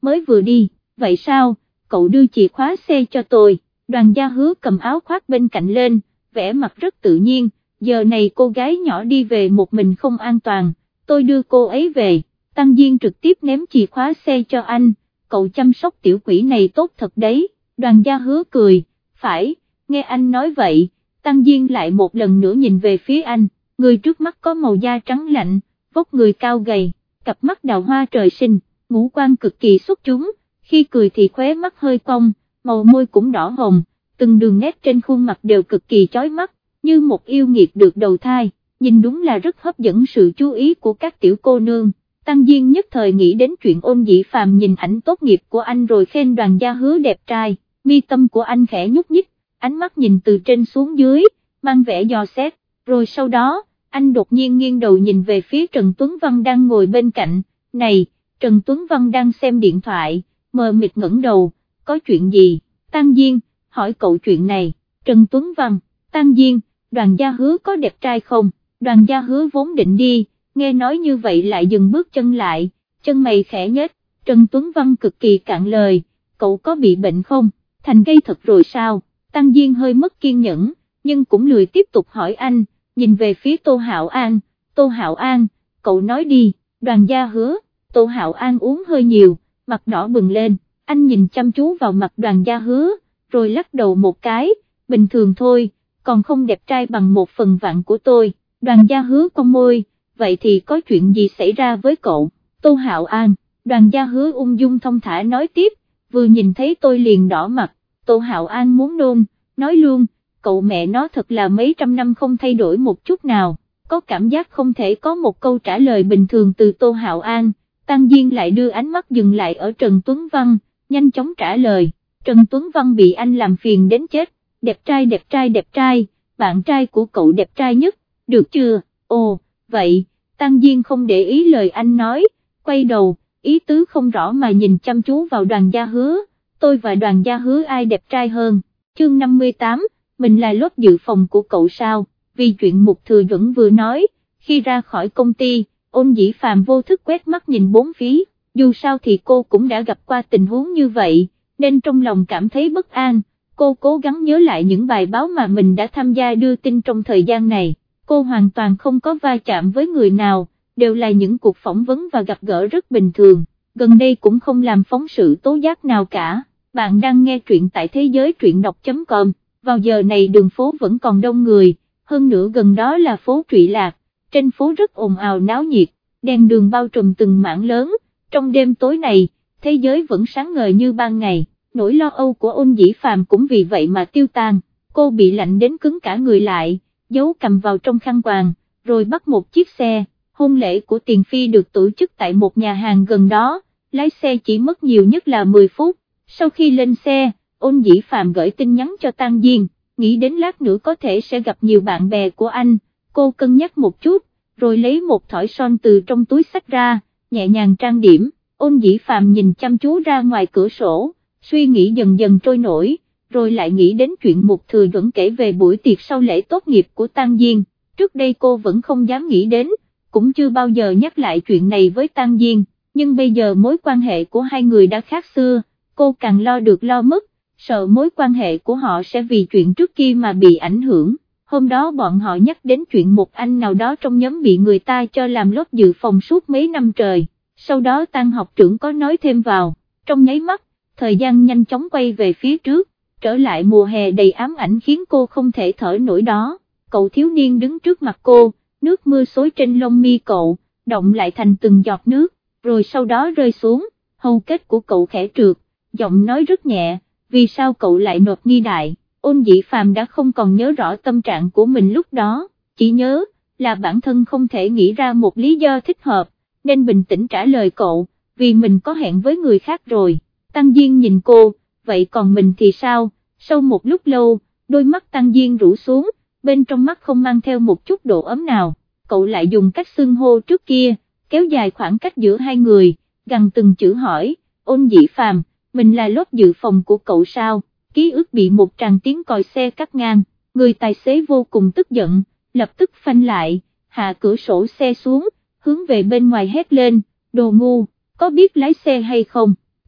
mới vừa đi, vậy sao, cậu đưa chìa khóa xe cho tôi. Đoàn Gia Hứa cầm áo khoác bên cạnh lên, vẻ mặt rất tự nhiên, giờ này cô gái nhỏ đi về một mình không an toàn, tôi đưa cô ấy về. Tăng Diên trực tiếp ném chìa khóa xe cho anh, cậu chăm sóc tiểu quỷ này tốt thật đấy. Đoàn Gia Hứa cười, phải, nghe anh nói vậy. Tăng Diên lại một lần nữa nhìn về phía anh, người trước mắt có màu da trắng lạnh, vóc người cao gầy, cặp mắt đào hoa trời sinh, ngũ quan cực kỳ xuất chúng, khi cười thì khóe mắt hơi cong, màu môi cũng đỏ hồng, từng đường nét trên khuôn mặt đều cực kỳ chói mắt, như một yêu nghiệt được đầu thai, nhìn đúng là rất hấp dẫn sự chú ý của các tiểu cô nương. Tăng Diên nhất thời nghĩ đến chuyện Ôn Dĩ Phàm nhìn ảnh tốt nghiệp của anh rồi khen Đoàn Gia Hứa đẹp trai, mi tâm của anh khẽ nhúc nhích, ánh mắt nhìn từ trên xuống dưới, mang vẻ dò xét, rồi sau đó, anh đột nhiên nghiêng đầu nhìn về phía Trần Tuấn Văn đang ngồi bên cạnh, này, Trần Tuấn Văn đang xem điện thoại, mờ mịt ngẩng đầu, có chuyện gì, Tăng Diên, hỏi cậu chuyện này, Trần Tuấn Văn, Tăng Diên, Đoàn Gia Hứa có đẹp trai không, Đoàn Gia Hứa vốn định đi, nghe nói như vậy lại dừng bước chân lại, chân mày khẽ nhếch, Trần Tuấn Văn cực kỳ cạn lời, cậu có bị bệnh không, thành gây thật rồi sao, Tăng Diên hơi mất kiên nhẫn, nhưng cũng lười tiếp tục hỏi anh, nhìn về phía Tô Hạo An, Tô Hạo An, cậu nói đi, Đoàn Gia Hứa, Tô Hạo An uống hơi nhiều, mặt đỏ bừng lên, anh nhìn chăm chú vào mặt Đoàn Gia Hứa, rồi lắc đầu một cái, bình thường thôi, còn không đẹp trai bằng một phần vạn của tôi. Đoàn Gia Hứa cong môi, vậy thì có chuyện gì xảy ra với cậu, Tô Hạo An, Đoàn Gia Hứa ung dung thong thả nói tiếp, vừa nhìn thấy tôi liền đỏ mặt, Tô Hạo An muốn nôn, nói luôn, cậu mẹ nó thật là mấy trăm năm không thay đổi một chút nào, có cảm giác không thể có một câu trả lời bình thường từ Tô Hạo An. Tăng Diên lại đưa ánh mắt dừng lại ở Trần Tuấn Văn, nhanh chóng trả lời, Trần Tuấn Văn bị anh làm phiền đến chết, đẹp trai đẹp trai đẹp trai, bạn trai của cậu đẹp trai nhất, được chưa, ồ, vậy, Tăng Diên không để ý lời anh nói, quay đầu, ý tứ không rõ mà nhìn chăm chú vào Đoàn Gia Hứa, tôi và Đoàn Gia Hứa ai đẹp trai hơn, chương năm mươi tám, mình là lốt dự phòng của cậu sao, vì chuyện Mục Thừa Duẩn vừa nói, khi ra khỏi công ty, Ôn Dĩ Phàm vô thức quét mắt nhìn bốn phía, dù sao thì cô cũng đã gặp qua tình huống như vậy, nên trong lòng cảm thấy bất an, cô cố gắng nhớ lại những bài báo mà mình đã tham gia đưa tin trong thời gian này, cô hoàn toàn không có va chạm với người nào, đều là những cuộc phỏng vấn và gặp gỡ rất bình thường, gần đây cũng không làm phóng sự tố giác nào cả. Bạn đang nghe truyện tại thế giới truyện đọc chấm com, vào giờ này đường phố vẫn còn đông người, hơn nữa gần đó là phố Trụy Lạc, trên phố rất ồn ào náo nhiệt, đèn đường bao trùm từng mảng lớn, trong đêm tối này, thế giới vẫn sáng ngời như ban ngày, nỗi lo âu của Ôn Dĩ Phàm cũng vì vậy mà tiêu tan, cô bị lạnh đến cứng cả người lại, giấu cầm vào trong khăn quàng, rồi bắt một chiếc xe, hôn lễ của Tiền Phi được tổ chức tại một nhà hàng gần đó, lái xe chỉ mất nhiều nhất là mười phút. Sau khi lên xe, Ôn Dĩ Phàm gửi tin nhắn cho Tăng Diên, nghĩ đến lát nữa có thể sẽ gặp nhiều bạn bè của anh, cô cân nhắc một chút, rồi lấy một thỏi son từ trong túi xách ra, nhẹ nhàng trang điểm. Ôn Dĩ Phàm nhìn chăm chú ra ngoài cửa sổ, suy nghĩ dần dần trôi nổi, rồi lại nghĩ đến chuyện Mục Thừa Duẩn kể về buổi tiệc sau lễ tốt nghiệp của Tăng Diên, trước đây cô vẫn không dám nghĩ đến, cũng chưa bao giờ nhắc lại chuyện này với Tăng Diên, nhưng bây giờ mối quan hệ của hai người đã khác xưa, cô càng lo được lo mất, sợ mối quan hệ của họ sẽ vì chuyện trước kia mà bị ảnh hưởng. Hôm đó bọn họ nhắc đến chuyện một anh nào đó trong nhóm bị người ta cho làm lốt dự phòng suốt mấy năm trời, sau đó Tăng học trưởng có nói thêm vào, trong nháy mắt, thời gian nhanh chóng quay về phía trước, trở lại mùa hè đầy ám ảnh khiến cô không thể thở nổi đó, cậu thiếu niên đứng trước mặt cô, nước mưa xối trên lông mi cậu, động lại thành từng giọt nước, rồi sau đó rơi xuống, hầu kết của cậu khẽ trượt, giọng nói rất nhẹ, vì sao cậu lại nộp nghi đại. Ôn Dĩ Phàm đã không còn nhớ rõ tâm trạng của mình lúc đó, chỉ nhớ là bản thân không thể nghĩ ra một lý do thích hợp, nên bình tĩnh trả lời cậu, vì mình có hẹn với người khác rồi. Tăng Diên nhìn cô, vậy còn mình thì sao? Sau một lúc lâu, đôi mắt Tăng Diên rũ xuống, bên trong mắt không mang theo một chút độ ấm nào, cậu lại dùng cách xưng hô trước kia, kéo dài khoảng cách giữa hai người, gằn từng chữ hỏi, Ôn Dĩ Phàm, mình là lốt dự phòng của cậu sao? Ký ức bị một tràng tiếng còi xe cắt ngang, người tài xế vô cùng tức giận, lập tức phanh lại, hạ cửa sổ xe xuống, hướng về bên ngoài hét lên, đồ ngu, có biết lái xe hay không?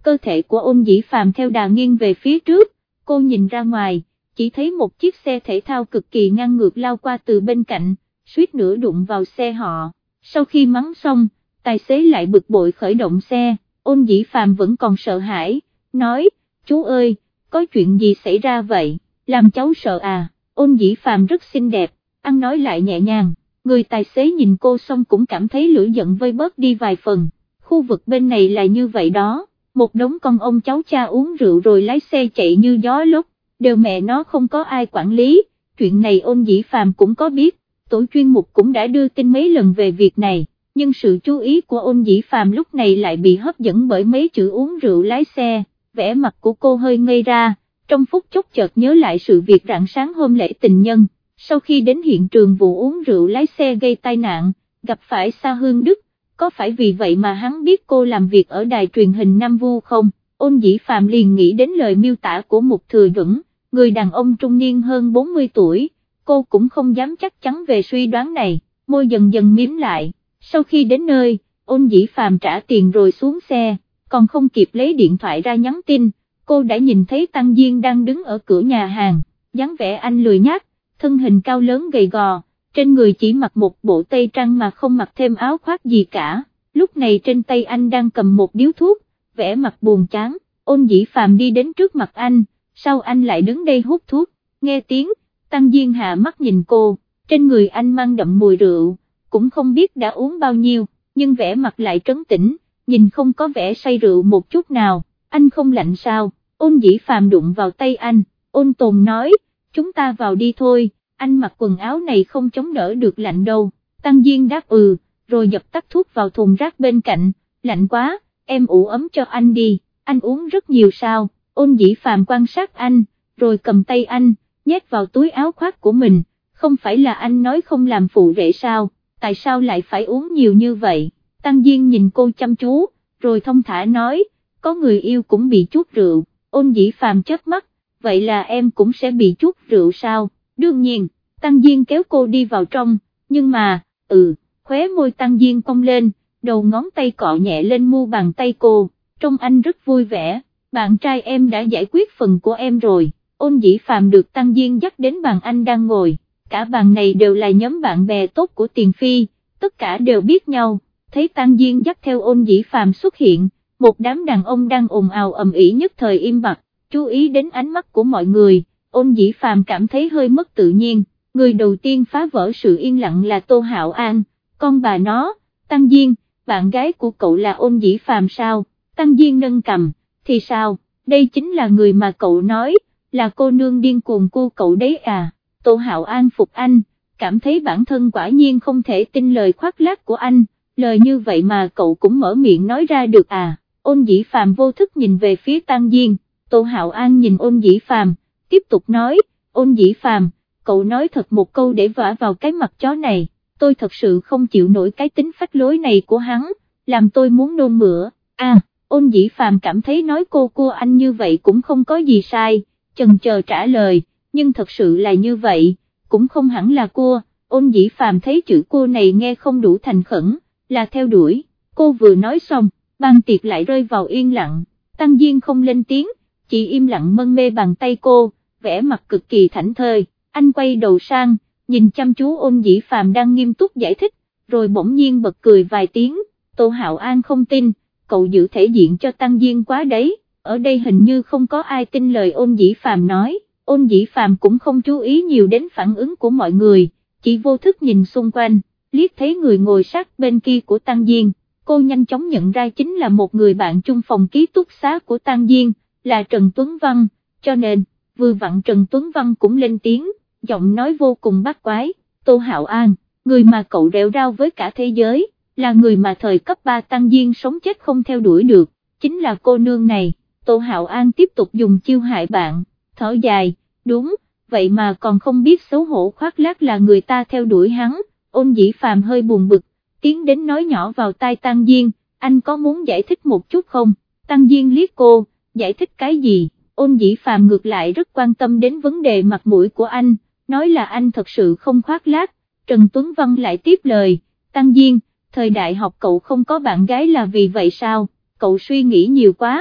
cơ thể của Ôn Dĩ Phàm theo đà nghiêng về phía trước, cô nhìn ra ngoài, chỉ thấy một chiếc xe thể thao cực kỳ ngang ngược lao qua từ bên cạnh, suýt nữa đụng vào xe họ. Sau khi mắng xong, tài xế lại bực bội khởi động xe. Ôn Dĩ Phàm vẫn còn sợ hãi, nói, chú ơi, có chuyện gì xảy ra vậy, làm cháu sợ à. Ôn Dĩ Phàm rất xinh đẹp, ăn nói lại nhẹ nhàng, người tài xế nhìn cô xong cũng cảm thấy lửa giận vơi bớt đi vài phần. Khu vực bên này là như vậy đó, một đống con ông cháu cha uống rượu rồi lái xe chạy như gió lốc, đều mẹ nó không có ai quản lý. Chuyện này Ôn Dĩ Phàm cũng có biết, tổ chuyên mục cũng đã đưa tin mấy lần về việc này, nhưng sự chú ý của Ôn Dĩ Phàm lúc này lại bị hấp dẫn bởi mấy chữ uống rượu lái xe. Vẻ mặt của cô hơi ngây ra, trong phút chốc chợt nhớ lại sự việc rạng sáng hôm lễ tình nhân, sau khi đến hiện trường vụ uống rượu lái xe gây tai nạn, gặp phải Sa Hương Đức, có phải vì vậy mà hắn biết cô làm việc ở đài truyền hình Nam Vu không? Ôn Dĩ Phàm liền nghĩ đến lời miêu tả của Mục Thừa Duẩn, người đàn ông trung niên hơn bốn mươi tuổi, cô cũng không dám chắc chắn về suy đoán này, môi dần dần mím lại. Sau khi đến nơi, Ôn Dĩ Phàm trả tiền rồi xuống xe, còn không kịp lấy điện thoại ra nhắn tin, cô đã nhìn thấy Tăng Diên đang đứng ở cửa nhà hàng, dáng vẻ anh lười nhác, thân hình cao lớn gầy gò, trên người chỉ mặc một bộ tây trang mà không mặc thêm áo khoác gì cả, lúc này trên tay anh đang cầm một điếu thuốc, vẻ mặt buồn chán. Ôn Dĩ Phàm đi đến trước mặt anh, sao anh lại đứng đây hút thuốc, nghe tiếng, Tăng Diên hạ mắt nhìn cô, trên người anh mang đậm mùi rượu, cũng không biết đã uống bao nhiêu, nhưng vẻ mặt lại trấn tĩnh, nhìn không có vẻ say rượu một chút nào. Anh không lạnh sao? Ôn Dĩ Phàm đụng vào tay anh, Ôn Tồn nói, chúng ta vào đi thôi, anh mặc quần áo này không chống đỡ được lạnh đâu. Tăng Diên đáp ừ, rồi dập tắt thuốc vào thùng rác bên cạnh, lạnh quá, em ủ ấm cho anh đi, anh uống rất nhiều sao? Ôn Dĩ Phàm quan sát anh, rồi cầm tay anh, nhét vào túi áo khoác của mình, không phải là anh nói không làm phụ rể sao, tại sao lại phải uống nhiều như vậy? Tăng Diên nhìn cô chăm chú, rồi thông thả nói, có người yêu cũng bị chuốt rượu. Ôn Dĩ Phàm chớp mắt, vậy là em cũng sẽ bị chuốt rượu sao? Đương nhiên. Tăng Diên kéo cô đi vào trong, nhưng mà, ừ, khóe môi Tăng Diên cong lên, đầu ngón tay cọ nhẹ lên mu bàn tay cô, trông anh rất vui vẻ, bạn trai em đã giải quyết phần của em rồi. Ôn Dĩ Phàm được Tăng Diên dắt đến bàn anh đang ngồi, cả bàn này đều là nhóm bạn bè tốt của Tiền Phi, tất cả đều biết nhau, thấy Tăng Diên dắt theo Ôn Dĩ Phàm xuất hiện, một đám đàn ông đang ồn ào ầm ĩ nhất thời im bặt, chú ý đến ánh mắt của mọi người, Ôn Dĩ Phàm cảm thấy hơi mất tự nhiên. Người đầu tiên phá vỡ sự yên lặng là Tô Hạo An, con bà nó, Tăng Diên, bạn gái của cậu là Ôn Dĩ Phàm sao? Tăng Diên nâng cằm, thì sao, đây chính là người mà cậu nói, là cô nương điên cuồng của cậu đấy à? Tô Hạo An phục anh, cảm thấy bản thân quả nhiên không thể tin lời khoác lác của anh, lời như vậy mà cậu cũng mở miệng nói ra được à? Ôn Dĩ Phàm vô thức nhìn về phía Tăng Diên, Tô Hạo An nhìn Ôn Dĩ Phàm, tiếp tục nói, Ôn Dĩ Phàm, cậu nói thật một câu để vả vào cái mặt chó này, tôi thật sự không chịu nổi cái tính phách lối này của hắn, làm tôi muốn nôn mửa. À, Ôn Dĩ Phàm cảm thấy nói cô cua anh như vậy cũng không có gì sai, chần chờ trả lời, nhưng thật sự là như vậy, cũng không hẳn là cua. Ôn Dĩ Phàm thấy chữ cua này nghe không đủ thành khẩn, là theo đuổi. Cô vừa nói xong, bàn tiệc lại rơi vào yên lặng, Tăng Diên không lên tiếng, chỉ im lặng mân mê bàn tay cô, vẻ mặt cực kỳ thảnh thơi. Anh quay đầu sang, nhìn chăm chú Ôn Dĩ Phàm đang nghiêm túc giải thích, rồi bỗng nhiên bật cười vài tiếng. Tô Hạo An không tin, cậu giữ thể diện cho Tăng Diên quá đấy, ở đây hình như không có ai tin lời Ôn Dĩ Phàm nói. Ôn Dĩ Phàm cũng không chú ý nhiều đến phản ứng của mọi người, chỉ vô thức nhìn xung quanh, liếc thấy người ngồi sát bên kia của Tăng Diên, cô nhanh chóng nhận ra chính là một người bạn chung phòng ký túc xá của Tăng Diên, là Trần Tuấn Văn, cho nên, vừa vặn Trần Tuấn Văn cũng lên tiếng, giọng nói vô cùng bắt quái, Tô Hạo An, người mà cậu rêu rao với cả thế giới, là người mà thời cấp ba Tăng Diên sống chết không theo đuổi được, chính là cô nương này. Tô Hạo An tiếp tục dùng chiêu hại bạn, thở dài, đúng, vậy mà còn không biết xấu hổ khoác lác là người ta theo đuổi hắn. Ôn Dĩ Phàm hơi buồn bực, tiến đến nói nhỏ vào tai Tăng Diên, anh có muốn giải thích một chút không? Tăng Diên liếc cô, giải thích cái gì? Ôn Dĩ Phàm ngược lại rất quan tâm đến vấn đề mặt mũi của anh, nói là anh thật sự không khoác lác. Trần Tuấn Văn lại tiếp lời, Tăng Diên, thời đại học cậu không có bạn gái là vì vậy sao? Cậu suy nghĩ nhiều quá.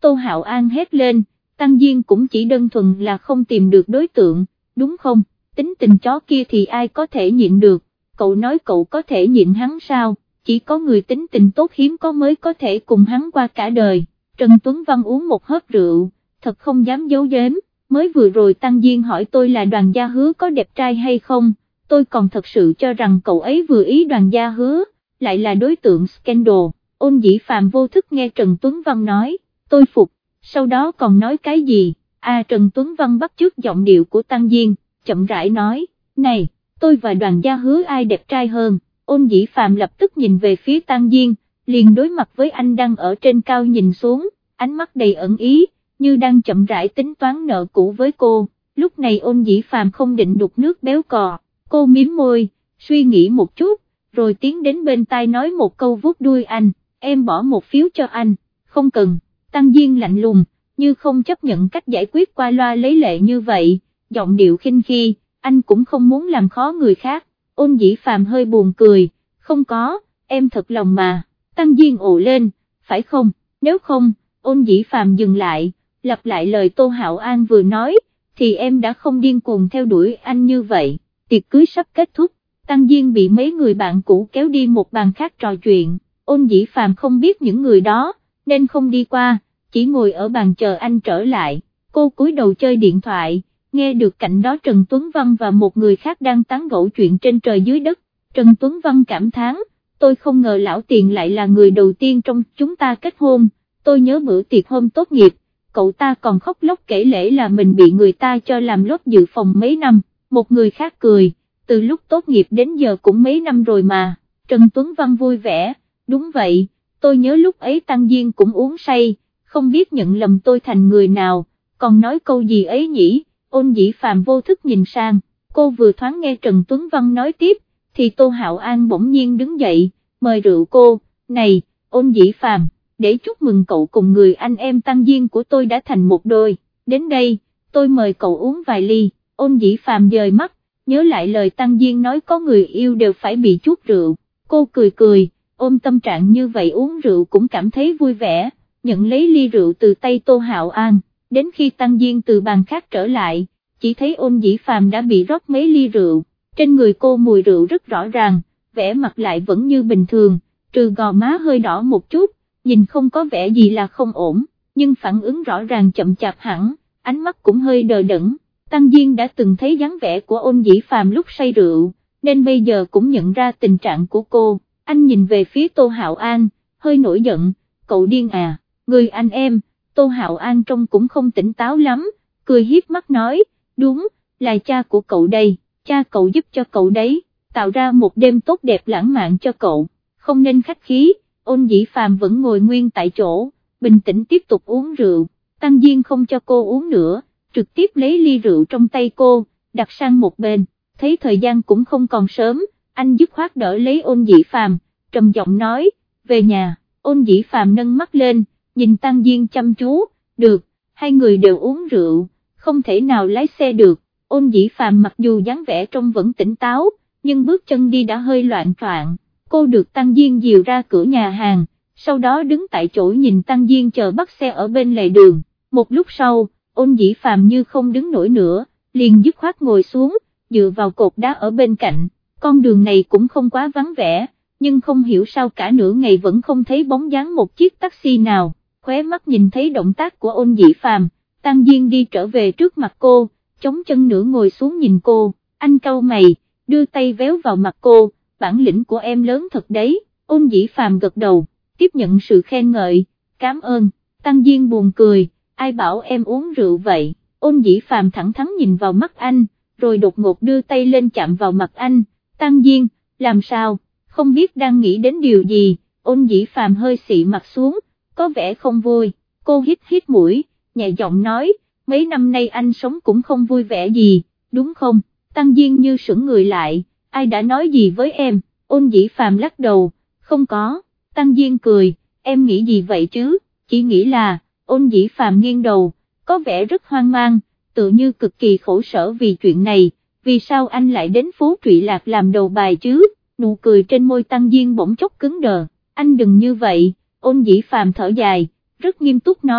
Tô Hạo An hét lên, Tăng Diên cũng chỉ đơn thuần là không tìm được đối tượng, đúng không, tính tình chó kia thì ai có thể nhịn được, cậu nói cậu có thể nhịn hắn sao, chỉ có người tính tình tốt hiếm có mới có thể cùng hắn qua cả đời. Trần Tuấn Văn uống một hớp rượu, thật không dám giấu giếm, mới vừa rồi Tăng Diên hỏi tôi là Đoàn Gia Hứa có đẹp trai hay không, tôi còn thật sự cho rằng cậu ấy vừa ý Đoàn Gia Hứa, lại là đối tượng scandal. Ôn Dĩ Phạm vô thức nghe Trần Tuấn Văn nói, tôi phục, sau đó còn nói cái gì, à Trần Tuấn Văn bắt chước giọng điệu của Tăng Diên, chậm rãi nói, này, tôi và Đoàn Gia Hứa ai đẹp trai hơn. Ôn Dĩ Phạm lập tức nhìn về phía Tăng Diên, liền đối mặt với anh đang ở trên cao nhìn xuống, ánh mắt đầy ẩn ý, như đang chậm rãi tính toán nợ cũ với cô. Lúc này Ôn Dĩ Phạm không định đục nước béo cò, cô mím môi, suy nghĩ một chút, rồi tiến đến bên tai nói một câu vuốt đuôi anh, em bỏ một phiếu cho anh, không cần. Tăng Diên lạnh lùng, như không chấp nhận cách giải quyết qua loa lấy lệ như vậy, giọng điệu khinh khi, anh cũng không muốn làm khó người khác. Ôn Dĩ Phạm hơi buồn cười, không có, em thật lòng mà. Tăng Diên ồ lên, phải không, nếu không, Ôn Dĩ Phạm dừng lại, lặp lại lời Tô Hạo An vừa nói, thì em đã không điên cuồng theo đuổi anh như vậy. Tiệc cưới sắp kết thúc, Tăng Diên bị mấy người bạn cũ kéo đi một bàn khác trò chuyện, Ôn Dĩ Phạm không biết những người đó, nên không đi qua, chỉ ngồi ở bàn chờ anh trở lại, cô cúi đầu chơi điện thoại, nghe được cạnh đó Trần Tuấn Văn và một người khác đang tán gẫu chuyện trên trời dưới đất. Trần Tuấn Văn cảm thán, tôi không ngờ lão Tiền lại là người đầu tiên trong chúng ta kết hôn, tôi nhớ bữa tiệc hôm tốt nghiệp, cậu ta còn khóc lóc kể lể là mình bị người ta cho làm lót dự phòng mấy năm. Một người khác cười, từ lúc tốt nghiệp đến giờ cũng mấy năm rồi mà. Trần Tuấn Văn vui vẻ, đúng vậy, tôi nhớ lúc ấy Tăng Diên cũng uống say, không biết nhận lầm tôi thành người nào, còn nói câu gì ấy nhỉ. Ôn Dĩ Phạm vô thức nhìn sang, cô vừa thoáng nghe Trần Tuấn Văn nói tiếp, thì Tô Hạo An bỗng nhiên đứng dậy, mời rượu cô, này, Ôn Dĩ Phạm, để chúc mừng cậu cùng người anh em Tăng Diên của tôi đã thành một đôi, đến đây, tôi mời cậu uống vài ly. Ôn Dĩ Phạm dời mắt, nhớ lại lời Tăng Diên nói có người yêu đều phải bị chuốt rượu, cô cười cười, ôm tâm trạng như vậy uống rượu cũng cảm thấy vui vẻ, nhận lấy ly rượu từ tay Tô Hạo An. Đến khi Tăng Diên từ bàn khác trở lại, chỉ thấy Ôn Dĩ Phạm đã bị rót mấy ly rượu, trên người cô mùi rượu rất rõ ràng, vẻ mặt lại vẫn như bình thường, trừ gò má hơi đỏ một chút, nhìn không có vẻ gì là không ổn, nhưng phản ứng rõ ràng chậm chạp hẳn, ánh mắt cũng hơi đờ đẫn. Tăng Diên đã từng thấy dáng vẻ của Ôn Dĩ Phạm lúc say rượu, nên bây giờ cũng nhận ra tình trạng của cô, anh nhìn về phía Tô Hạo An, hơi nổi giận, cậu điên à, người anh em. Tô Hạo An trông cũng không tỉnh táo lắm, cười hiếp mắt nói, đúng, là cha của cậu đây, cha cậu giúp cho cậu đấy, tạo ra một đêm tốt đẹp lãng mạn cho cậu, không nên khách khí. Ôn Dĩ Phạm vẫn ngồi nguyên tại chỗ, bình tĩnh tiếp tục uống rượu, Tăng Diên không cho cô uống nữa, trực tiếp lấy ly rượu trong tay cô, đặt sang một bên, thấy thời gian cũng không còn sớm, anh dứt khoát đỡ lấy Ôn Dĩ Phạm, trầm giọng nói, về nhà. Ôn Dĩ Phạm nâng mắt lên, nhìn Tăng Diên chăm chú, được, hai người đều uống rượu, không thể nào lái xe được. Ôn Dĩ Phạm mặc dù dáng vẻ trông vẫn tỉnh táo, nhưng bước chân đi đã hơi loạn choạng. Cô được Tăng Diên dìu ra cửa nhà hàng, sau đó đứng tại chỗ nhìn Tăng Diên chờ bắt xe ở bên lề đường. Một lúc sau, Ôn Dĩ Phạm như không đứng nổi nữa, liền dứt khoát ngồi xuống, dựa vào cột đá ở bên cạnh. Con đường này cũng không quá vắng vẻ, nhưng không hiểu sao cả nửa ngày vẫn không thấy bóng dáng một chiếc taxi nào. Khóe mắt nhìn thấy động tác của Ôn Dĩ Phạm, Tăng Diên đi trở về trước mặt cô, chống chân nửa ngồi xuống nhìn cô, anh cau mày, đưa tay véo vào mặt cô, bản lĩnh của em lớn thật đấy. Ôn Dĩ Phạm gật đầu, tiếp nhận sự khen ngợi, cảm ơn. Tăng Diên buồn cười, ai bảo em uống rượu vậy. Ôn Dĩ Phạm thẳng thắn nhìn vào mắt anh, rồi đột ngột đưa tay lên chạm vào mặt anh. Tăng Diên, làm sao, không biết đang nghĩ đến điều gì. Ôn Dĩ Phạm hơi xị mặt xuống, có vẻ không vui. Cô hít hít mũi, nhẹ giọng nói, mấy năm nay anh sống cũng không vui vẻ gì, đúng không? Tăng Diên như sững người lại, ai đã nói gì với em? Ôn Dĩ Phạm lắc đầu, không có. Tăng Diên cười, em nghĩ gì vậy chứ? Chỉ nghĩ là, Ôn Dĩ Phạm nghiêng đầu, có vẻ rất hoang mang, tự như cực kỳ khổ sở vì chuyện này, vì sao anh lại đến phố Trụy Lạc làm đầu bài chứ? Nụ cười trên môi Tăng Diên bỗng chốc cứng đờ, anh đừng như vậy. Ôn Dĩ Phạm thở dài, rất nghiêm túc nói,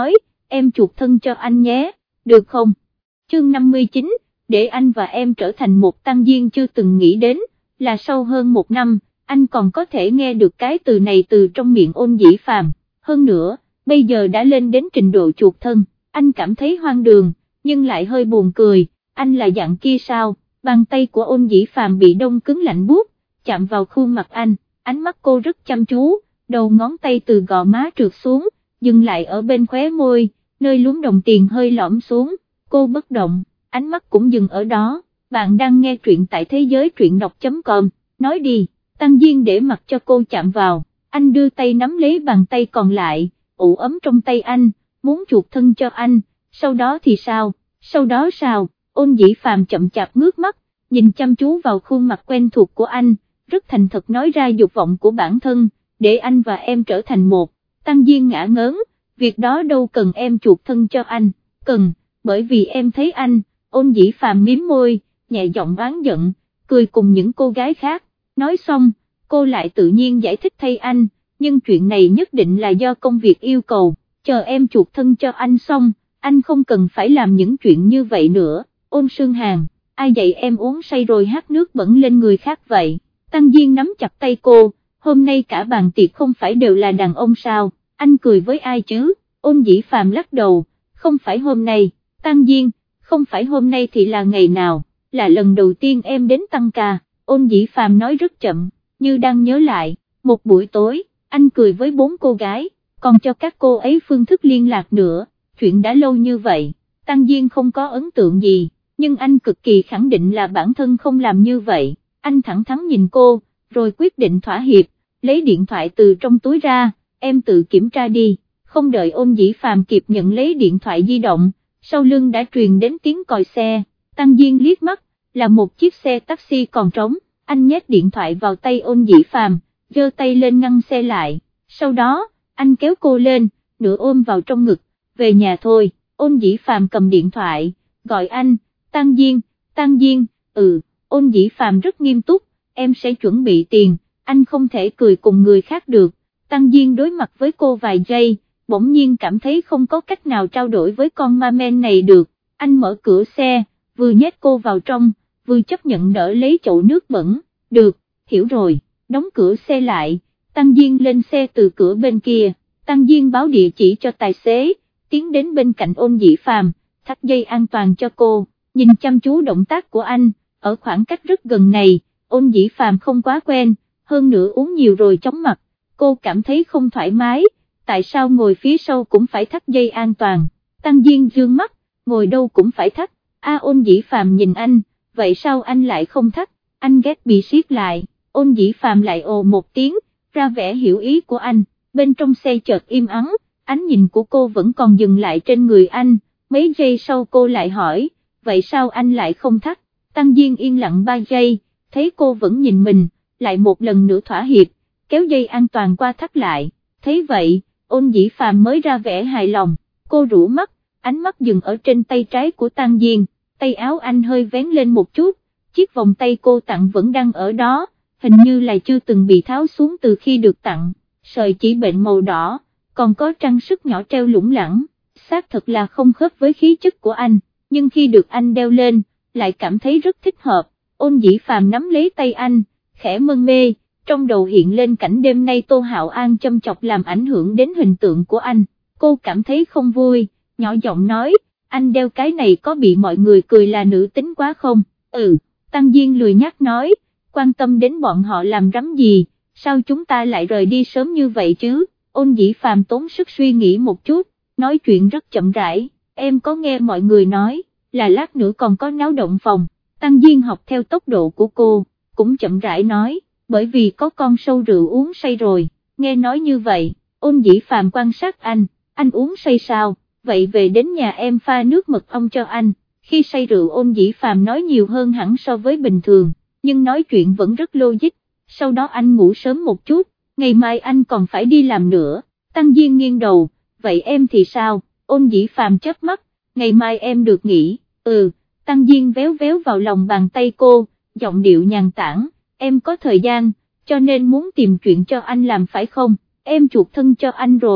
em chuộc thân cho anh nhé, được không? Chương năm mươi chín, để anh và em trở thành một. Tăng Diên chưa từng nghĩ đến, là sau hơn một năm, anh còn có thể nghe được cái từ này từ trong miệng Ôn Dĩ Phàm, hơn nữa, bây giờ đã lên đến trình độ chuộc thân, anh cảm thấy hoang đường, nhưng lại hơi buồn cười, anh là dạng kia sao? Bàn tay của Ôn Dĩ Phàm bị đông cứng lạnh buốt, chạm vào khuôn mặt anh, ánh mắt cô rất chăm chú, đầu ngón tay từ gò má trượt xuống, dừng lại ở bên khóe môi, nơi lúm đồng tiền hơi lõm xuống, cô bất động, ánh mắt cũng dừng ở đó. Bạn đang nghe truyện tại thế giới truyện đọc chấm com, nói đi. Tăng Diên để mặc cho cô chạm vào, anh đưa tay nắm lấy bàn tay còn lại, ủ ấm trong tay anh, muốn chuộc thân cho anh, sau đó thì sao, sau đó sao? Ôn Dĩ Phàm chậm chạp ngước mắt, nhìn chăm chú vào khuôn mặt quen thuộc của anh, rất thành thật nói ra dục vọng của bản thân, để anh và em trở thành một. Tăng Diên ngã ngớn, việc đó đâu cần em chuộc thân cho anh, cần, bởi vì em thấy anh. Ôn Dĩ Phàm miếm môi, nhẹ giọng oán giận, cười cùng những cô gái khác, nói xong, cô lại tự nhiên giải thích thay anh, nhưng chuyện này nhất định là do công việc yêu cầu, chờ em chuộc thân cho anh xong, anh không cần phải làm những chuyện như vậy nữa. Ôn Sương Hàn, ai dạy em uống say rồi hát nước bẩn lên người khác vậy? Tăng Diên nắm chặt tay cô, hôm nay cả bàn tiệc không phải đều là đàn ông sao, anh cười với ai chứ? Ôn Dĩ Phàm lắc đầu, không phải hôm nay. Tăng Diên, không phải hôm nay thì là ngày nào? Là lần đầu tiên em đến tăng ca. Ôn Dĩ Phàm nói rất chậm, như đang nhớ lại, một buổi tối, anh cười với bốn cô gái, còn cho các cô ấy phương thức liên lạc nữa, chuyện đã lâu như vậy, Tăng Diên không có ấn tượng gì, nhưng anh cực kỳ khẳng định là bản thân không làm như vậy, anh thẳng thắn nhìn cô, rồi quyết định thỏa hiệp, lấy điện thoại từ trong túi ra, em tự kiểm tra đi, không đợi Ôn Dĩ Phàm kịp nhận lấy điện thoại di động, sau lưng đã truyền đến tiếng còi xe, Tăng Diên liếc mắt, là một chiếc xe taxi còn trống, anh nhét điện thoại vào tay Ôn Dĩ Phàm, giơ tay lên ngăn xe lại, sau đó, anh kéo cô lên, nửa ôm vào trong ngực, về nhà thôi. Ôn Dĩ Phàm cầm điện thoại, gọi anh, Tăng Diên, Tăng Diên, ừ. Ôn Dĩ Phàm rất nghiêm túc, em sẽ chuẩn bị tiền, anh không thể cười cùng người khác được. Tăng Diên đối mặt với cô vài giây, bỗng nhiên cảm thấy không có cách nào trao đổi với con ma men này được, anh mở cửa xe, vừa nhét cô vào trong, vừa chấp nhận đỡ lấy chậu nước bẩn, được, hiểu rồi, đóng cửa xe lại, Tăng Diên lên xe từ cửa bên kia, Tăng Diên báo địa chỉ cho tài xế, tiến đến bên cạnh Ôn Dĩ Phàm, thắt dây an toàn cho cô, nhìn chăm chú động tác của anh, ở khoảng cách rất gần này, Ôn Dĩ Phàm không quá quen, hơn nữa uống nhiều rồi chóng mặt, cô cảm thấy không thoải mái, tại sao ngồi phía sau cũng phải thắt dây an toàn, Tăng Diên dương mắt, ngồi đâu cũng phải thắt, a Ôn Dĩ Phàm nhìn anh, vậy sao anh lại không thắt, anh ghét bị siết lại, Ôn Dĩ Phàm lại ồ một tiếng, ra vẻ hiểu ý của anh, bên trong xe chợt im ắng, ánh nhìn của cô vẫn còn dừng lại trên người anh, mấy giây sau cô lại hỏi, vậy sao anh lại không thắt, Tăng Diên yên lặng ba giây, thấy cô vẫn nhìn mình, lại một lần nữa thỏa hiệp, kéo dây an toàn qua thắt lại, thấy vậy, Ôn Dĩ Phàm mới ra vẻ hài lòng, cô rũ mắt, ánh mắt dừng ở trên tay trái của Tăng Diên, tay áo anh hơi vén lên một chút, chiếc vòng tay cô tặng vẫn đang ở đó, hình như là chưa từng bị tháo xuống từ khi được tặng, sợi chỉ bệnh màu đỏ, còn có trang sức nhỏ treo lủng lẳng, xác thật là không khớp với khí chất của anh, nhưng khi được anh đeo lên, lại cảm thấy rất thích hợp. Ôn Dĩ Phàm nắm lấy tay anh, khẽ mân mê, trong đầu hiện lên cảnh đêm nay Tô Hạo An châm chọc làm ảnh hưởng đến hình tượng của anh, cô cảm thấy không vui, nhỏ giọng nói, anh đeo cái này có bị mọi người cười là nữ tính quá không? Ừ, Tăng Diên lười nhác nói, quan tâm đến bọn họ làm rắm gì, sao chúng ta lại rời đi sớm như vậy chứ? Ôn Dĩ Phàm tốn sức suy nghĩ một chút, nói chuyện rất chậm rãi, em có nghe mọi người nói, là lát nữa còn có náo động phòng. Tăng Diên học theo tốc độ của cô, cũng chậm rãi nói, bởi vì có con sâu rượu uống say rồi, nghe nói như vậy, Ôn Dĩ Phàm quan sát anh, anh uống say sao, vậy về đến nhà em pha nước mật ong cho anh, khi say rượu Ôn Dĩ Phàm nói nhiều hơn hẳn so với bình thường, nhưng nói chuyện vẫn rất logic, sau đó anh ngủ sớm một chút, ngày mai anh còn phải đi làm nữa, Tăng Diên nghiêng đầu, vậy em thì sao? Ôn Dĩ Phàm chớp mắt, ngày mai em được nghỉ, ừ. Tăng Diên véo véo vào lòng bàn tay cô, giọng điệu nhàn tản, em có thời gian, cho nên muốn tìm chuyện cho anh làm phải không, em chuộc thân cho anh rồi,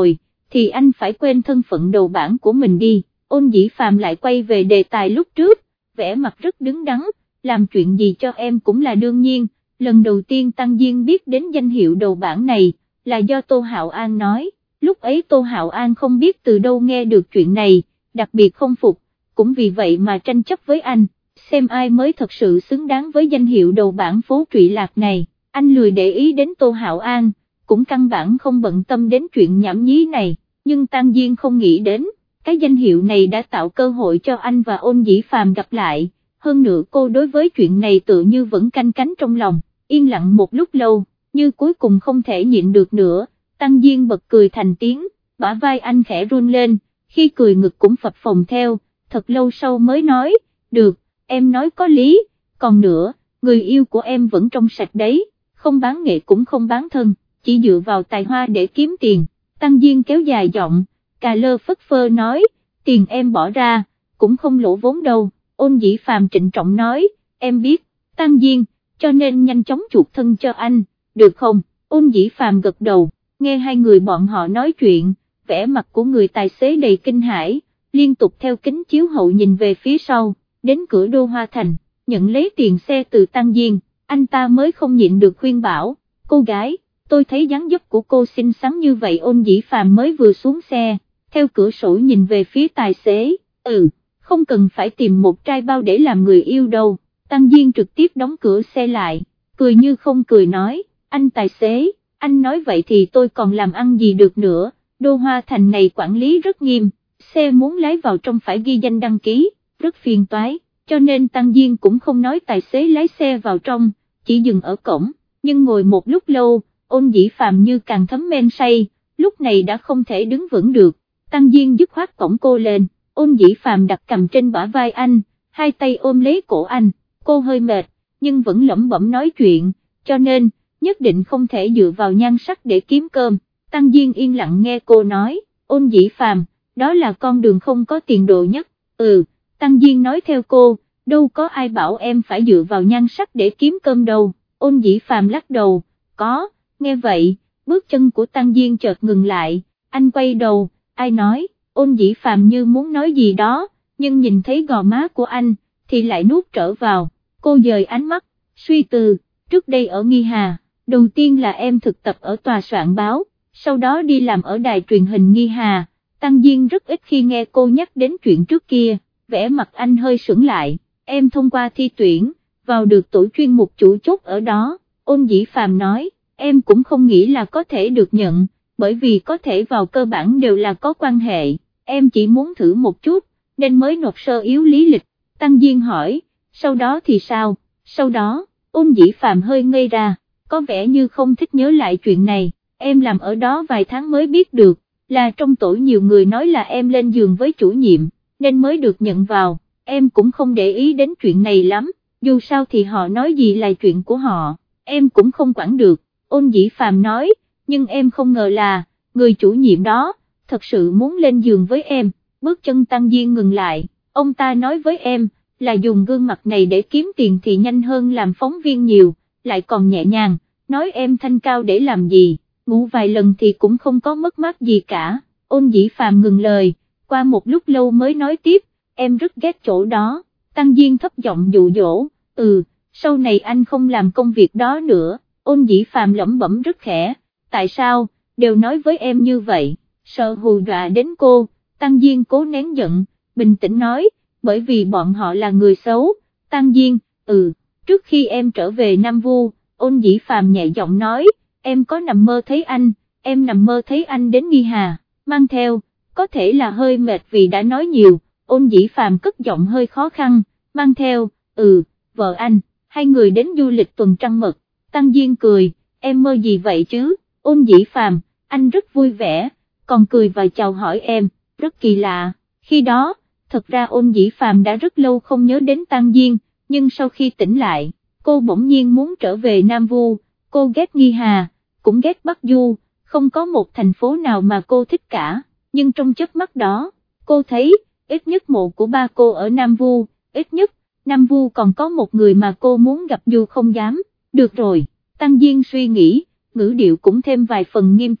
thì anh phải quên thân phận đầu bảng của mình đi. Ôn Dĩ Phàm lại quay về đề tài lúc trước, vẻ mặt rất đứng đắn, làm chuyện gì cho em cũng là đương nhiên. Lần đầu tiên Tăng Diên biết đến danh hiệu đầu bảng này, là do Tô Hạo An nói, lúc ấy Tô Hạo An không biết từ đâu nghe được chuyện này, đặc biệt không phục, cũng vì vậy mà tranh chấp với anh, xem ai mới thật sự xứng đáng với danh hiệu đầu bảng phố Trụy Lạc này. Anh lười để ý đến Tô Hạo An, cũng căn bản không bận tâm đến chuyện nhảm nhí này, nhưng Tăng Diên không nghĩ đến, cái danh hiệu này đã tạo cơ hội cho anh và Ôn Dĩ Phàm gặp lại, hơn nữa cô đối với chuyện này tự như vẫn canh cánh trong lòng, yên lặng một lúc lâu, như cuối cùng không thể nhịn được nữa, Tăng Diên bật cười thành tiếng, bả vai anh khẽ run lên, khi cười ngực cũng phập phồng theo, thật lâu sau mới nói, được, em nói có lý, còn nữa, người yêu của em vẫn trong sạch đấy, không bán nghệ cũng không bán thân, chỉ dựa vào tài hoa để kiếm tiền. Tăng Diên kéo dài giọng, cà lơ phất phơ nói, tiền em bỏ ra, cũng không lỗ vốn đâu. Ôn Dĩ Phàm trịnh trọng nói, em biết, Tăng Diên, cho nên nhanh chóng chuộc thân cho anh, được không? Ôn Dĩ Phàm gật đầu, nghe hai người bọn họ nói chuyện, vẻ mặt của người tài xế đầy kinh hãi, liên tục theo kính chiếu hậu nhìn về phía sau, đến cửa Đô Hoa Thành, nhận lấy tiền xe từ Tăng Diên, anh ta mới không nhịn được khuyên bảo, cô gái, tôi thấy dáng dấp của cô xinh xắn như vậy. Ôn Dĩ Phàm mới vừa xuống xe, theo cửa sổ nhìn về phía tài xế, ừ, không cần phải tìm một trai bao để làm người yêu đâu. Tăng Diên trực tiếp đóng cửa xe lại, cười như không cười nói, anh tài xế, anh nói vậy thì tôi còn làm ăn gì được nữa, Đô Hoa Thành này quản lý rất nghiêm, xe muốn lái vào trong phải ghi danh đăng ký, rất phiền toái, cho nên Tăng Diên cũng không nói tài xế lái xe vào trong, chỉ dừng ở cổng, nhưng ngồi một lúc lâu, Ôn Dĩ Phàm như càng thấm men say, lúc này đã không thể đứng vững được, Tăng Diên dứt khoát cổng cô lên, Ôn Dĩ Phàm đặt cầm trên bả vai anh, hai tay ôm lấy cổ anh, cô hơi mệt, nhưng vẫn lẩm bẩm nói chuyện, cho nên, nhất định không thể dựa vào nhan sắc để kiếm cơm. Tăng Diên yên lặng nghe cô nói, Ôn Dĩ Phàm, đó là con đường không có tiền đồ nhất, ừ, Tăng Diên nói theo cô, đâu có ai bảo em phải dựa vào nhan sắc để kiếm cơm đâu. Ôn Dĩ Phàm lắc đầu, có, nghe vậy, bước chân của Tăng Diên chợt ngừng lại, anh quay đầu, ai nói? Ôn Dĩ Phàm như muốn nói gì đó, nhưng nhìn thấy gò má của anh, thì lại nuốt trở vào, cô dời ánh mắt, suy tư, trước đây ở Nghi Hà, đầu tiên là em thực tập ở tòa soạn báo, sau đó đi làm ở đài truyền hình Nghi Hà. Tăng Diên rất ít khi nghe cô nhắc đến chuyện trước kia, vẻ mặt anh hơi sững lại, em thông qua thi tuyển, vào được tổ chuyên mục chủ chốt ở đó. Ôn Dĩ Phàm nói, em cũng không nghĩ là có thể được nhận, bởi vì có thể vào cơ bản đều là có quan hệ, em chỉ muốn thử một chút, nên mới nộp sơ yếu lý lịch. Tăng Diên hỏi, sau đó thì sao? Sau đó, Ôn Dĩ Phàm hơi ngây ra, có vẻ như không thích nhớ lại chuyện này, em làm ở đó vài tháng mới biết được, là trong tổ nhiều người nói là em lên giường với chủ nhiệm, nên mới được nhận vào, em cũng không để ý đến chuyện này lắm, dù sao thì họ nói gì là chuyện của họ, em cũng không quản được. Ôn Dĩ Phàm nói, nhưng em không ngờ là, người chủ nhiệm đó, thật sự muốn lên giường với em. Bước chân Tăng Diên ngừng lại, ông ta nói với em, là dùng gương mặt này để kiếm tiền thì nhanh hơn làm phóng viên nhiều, lại còn nhẹ nhàng, nói em thanh cao để làm gì, ngủ vài lần thì cũng không có mất mát gì cả. Ôn Dĩ Phàm ngừng lời, qua một lúc lâu mới nói tiếp, em rất ghét chỗ đó. Tăng Diên thấp giọng dụ dỗ, ừ, sau này anh không làm công việc đó nữa. Ôn Dĩ Phàm lẩm bẩm rất khẽ, tại sao, đều nói với em như vậy, sợ hù dọa đến cô. Tăng Diên cố nén giận, bình tĩnh nói, bởi vì bọn họ là người xấu. Tăng Diên, ừ, trước khi em trở về Nam Vu, Ôn Dĩ Phàm nhẹ giọng nói, em có nằm mơ thấy anh, em nằm mơ thấy anh đến Nghi Hà, mang theo, có thể là hơi mệt vì đã nói nhiều. Ôn Dĩ Phàm cất giọng hơi khó khăn, mang theo, ừ, vợ anh, hai người đến du lịch tuần trăng mật. Tăng Diên cười, em mơ gì vậy chứ? Ôn Dĩ Phàm, anh rất vui vẻ, còn cười và chào hỏi em, rất kỳ lạ. Khi đó, thật ra Ôn Dĩ Phàm đã rất lâu không nhớ đến Tăng Diên, nhưng sau khi tỉnh lại, cô bỗng nhiên muốn trở về Nam Vu, cô ghét Nghi Hà, cũng ghét Bắc Du, không có một thành phố nào mà cô thích cả, nhưng trong chớp mắt đó, cô thấy, ít nhất mộ của ba cô ở Nam Vu, ít nhất, Nam Vu còn có một người mà cô muốn gặp dù không dám. Được rồi, Tăng Diên suy nghĩ, ngữ điệu cũng thêm vài phần nghiêm túc,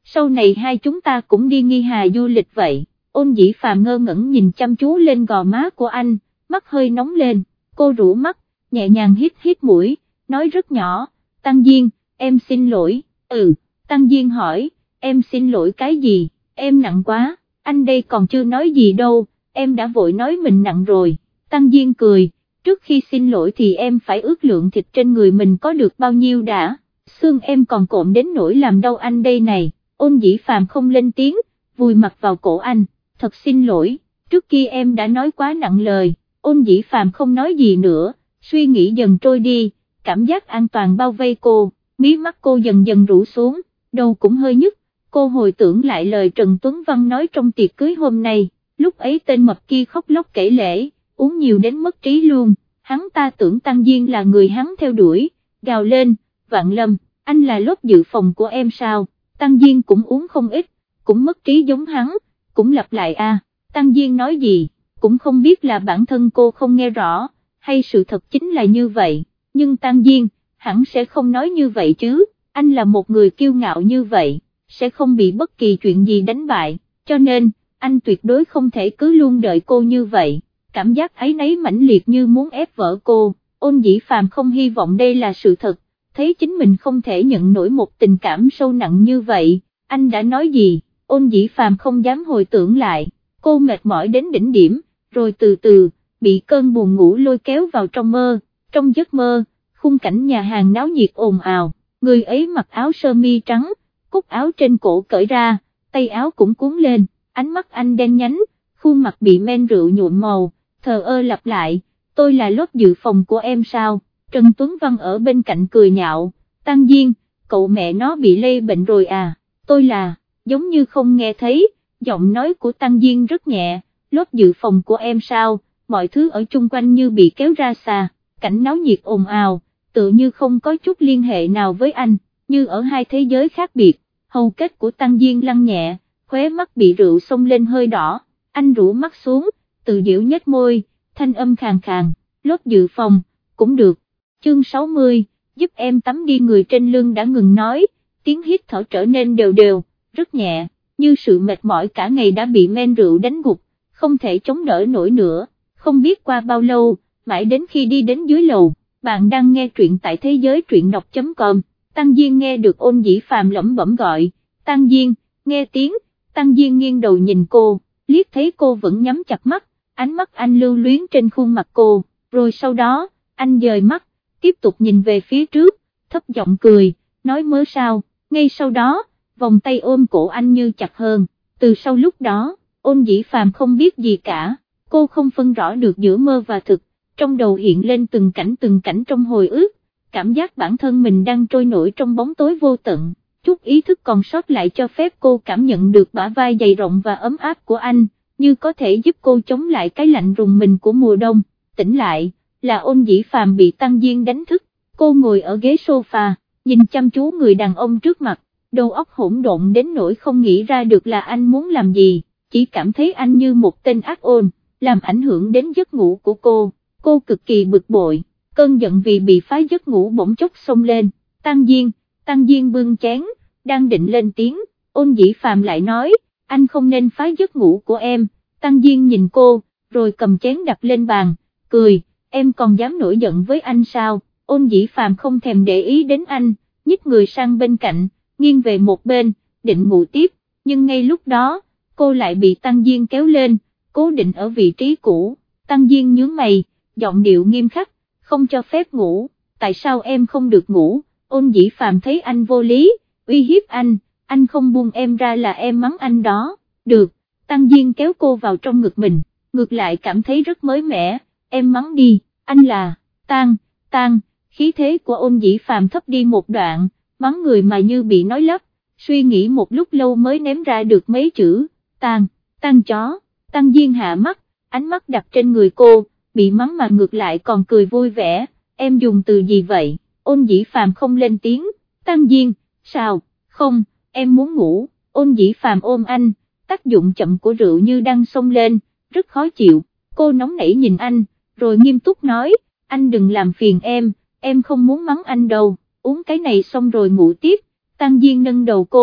sau này hai chúng ta cũng đi Nghi Hà du lịch vậy. Ôn Dĩ Phàm ngơ ngẩn nhìn chăm chú lên gò má của anh, mắt hơi nóng lên, cô rũ mắt, nhẹ nhàng hít hít mũi, nói rất nhỏ, Tăng Diên, em xin lỗi. Ừ, Tăng Diên hỏi, em xin lỗi cái gì, em nặng quá, anh đây còn chưa nói gì đâu, em đã vội nói mình nặng rồi. Tăng Diên cười, trước khi xin lỗi thì em phải ước lượng thịt trên người mình có được bao nhiêu đã, xương em còn cộm đến nỗi làm đau anh đây này. Ôn Dĩ Phàm không lên tiếng, vùi mặt vào cổ anh, thật xin lỗi, trước kia em đã nói quá nặng lời. Ôn Dĩ Phàm không nói gì nữa, suy nghĩ dần trôi đi, cảm giác an toàn bao vây cô, mí mắt cô dần dần rũ xuống, đầu cũng hơi nhức, cô hồi tưởng lại lời Trần Tuấn Văn nói trong tiệc cưới hôm nay, lúc ấy tên mập kia khóc lóc kể lể, uống nhiều đến mất trí luôn, hắn ta tưởng Tăng Diên là người hắn theo đuổi, gào lên, Vạn Lâm, anh là lốp dự phòng của em sao? Tăng Diên cũng uống không ít, cũng mất trí giống hắn, cũng lặp lại a. À. Tăng Diên nói gì, cũng không biết là bản thân cô không nghe rõ, hay sự thật chính là như vậy, nhưng Tăng Diên, hẳn sẽ không nói như vậy chứ, anh là một người kiêu ngạo như vậy, sẽ không bị bất kỳ chuyện gì đánh bại, cho nên, anh tuyệt đối không thể cứ luôn đợi cô như vậy, cảm giác áy náy mãnh liệt như muốn ép vỡ cô. Ôn Dĩ Phàm không hy vọng đây là sự thật, thấy chính mình không thể nhận nổi một tình cảm sâu nặng như vậy, anh đã nói gì, Ôn Dĩ Phàm không dám hồi tưởng lại, cô mệt mỏi đến đỉnh điểm, rồi từ từ, bị cơn buồn ngủ lôi kéo vào trong mơ, trong giấc mơ, khung cảnh nhà hàng náo nhiệt ồn ào, người ấy mặc áo sơ mi trắng, cúc áo trên cổ cởi ra, tay áo cũng cuốn lên, ánh mắt anh đen nhánh, khuôn mặt bị men rượu nhuộm màu, thờ ơ lặp lại, tôi là lốp dự phòng của em sao? Trần Tuấn Văn ở bên cạnh cười nhạo, Tăng Diên, cậu mẹ nó bị lây bệnh rồi à, tôi là, giống như không nghe thấy, giọng nói của Tăng Diên rất nhẹ, lốp dự phòng của em sao, mọi thứ ở chung quanh như bị kéo ra xa, cảnh náo nhiệt ồn ào, tự như không có chút liên hệ nào với anh, như ở hai thế giới khác biệt, hầu kết của Tăng Diên lăn nhẹ, khóe mắt bị rượu xông lên hơi đỏ, anh rũ mắt xuống, tự giễu nhếch môi, thanh âm khàn khàn, lốp dự phòng, cũng được. Chương sáu mươi, giúp em tắm đi, người trên lưng đã ngừng nói, tiếng hít thở trở nên đều đều, rất nhẹ, như sự mệt mỏi cả ngày đã bị men rượu đánh gục, không thể chống đỡ nổi nữa, không biết qua bao lâu, mãi đến khi đi đến dưới lầu, bạn đang nghe truyện tại thế giới truyện đọc chấm com, Tăng Diên nghe được Ôn Dĩ Phàm lẩm bẩm gọi, Tăng Diên, nghe tiếng, Tăng Diên nghiêng đầu nhìn cô, liếc thấy cô vẫn nhắm chặt mắt, ánh mắt anh lưu luyến trên khuôn mặt cô, rồi sau đó, anh dời mắt, tiếp tục nhìn về phía trước, thấp giọng cười, nói mớ sao, ngay sau đó, vòng tay ôm cổ anh như chặt hơn, từ sau lúc đó, Ôn Dĩ Phàm không biết gì cả, cô không phân rõ được giữa mơ và thực, trong đầu hiện lên từng cảnh từng cảnh trong hồi ức, cảm giác bản thân mình đang trôi nổi trong bóng tối vô tận, chút ý thức còn sót lại cho phép cô cảm nhận được bả vai dày rộng và ấm áp của anh, như có thể giúp cô chống lại cái lạnh rùng mình của mùa đông. Tỉnh lại, là Ôn Dĩ Phàm bị Tăng Diên đánh thức, cô ngồi ở ghế sofa, nhìn chăm chú người đàn ông trước mặt, đầu óc hỗn độn đến nỗi không nghĩ ra được là anh muốn làm gì, chỉ cảm thấy anh như một tên ác ôn, làm ảnh hưởng đến giấc ngủ của cô, cô cực kỳ bực bội, cơn giận vì bị phá giấc ngủ bỗng chốc xông lên, Tăng Diên, Tăng Diên bưng chén, đang định lên tiếng, Ôn Dĩ Phàm lại nói, anh không nên phá giấc ngủ của em, Tăng Diên nhìn cô, rồi cầm chén đặt lên bàn, cười, em còn dám nổi giận với anh sao? Ôn Dĩ Phàm không thèm để ý đến anh, nhích người sang bên cạnh, nghiêng về một bên, định ngủ tiếp, nhưng ngay lúc đó, cô lại bị Tăng Diên kéo lên, cố định ở vị trí cũ, Tăng Diên nhướng mày, giọng điệu nghiêm khắc, không cho phép ngủ, tại sao em không được ngủ? Ôn Dĩ Phàm thấy anh vô lý, uy hiếp anh, anh không buông em ra là em mắng anh đó, được, Tăng Diên kéo cô vào trong ngực mình, ngược lại cảm thấy rất mới mẻ, em mắng đi, anh là, Tang, Tang, khí thế của Ôn Dĩ Phàm thấp đi một đoạn, mắng người mà như bị nói lắp, suy nghĩ một lúc lâu mới ném ra được mấy chữ, Tang, Tang chó, Tăng Diên hạ mắt, ánh mắt đặt trên người cô, bị mắng mà ngược lại còn cười vui vẻ, em dùng từ gì vậy? Ôn Dĩ Phàm không lên tiếng, Tăng Diên, sao, không, em muốn ngủ, Ôn Dĩ Phàm ôm anh, tác dụng chậm của rượu như đang xông lên, rất khó chịu, cô nóng nảy nhìn anh, rồi nghiêm túc nói, anh đừng làm phiền em, em không muốn mắng anh đâu, uống cái này xong rồi ngủ tiếp, Tăng Diên nâng đầu cô,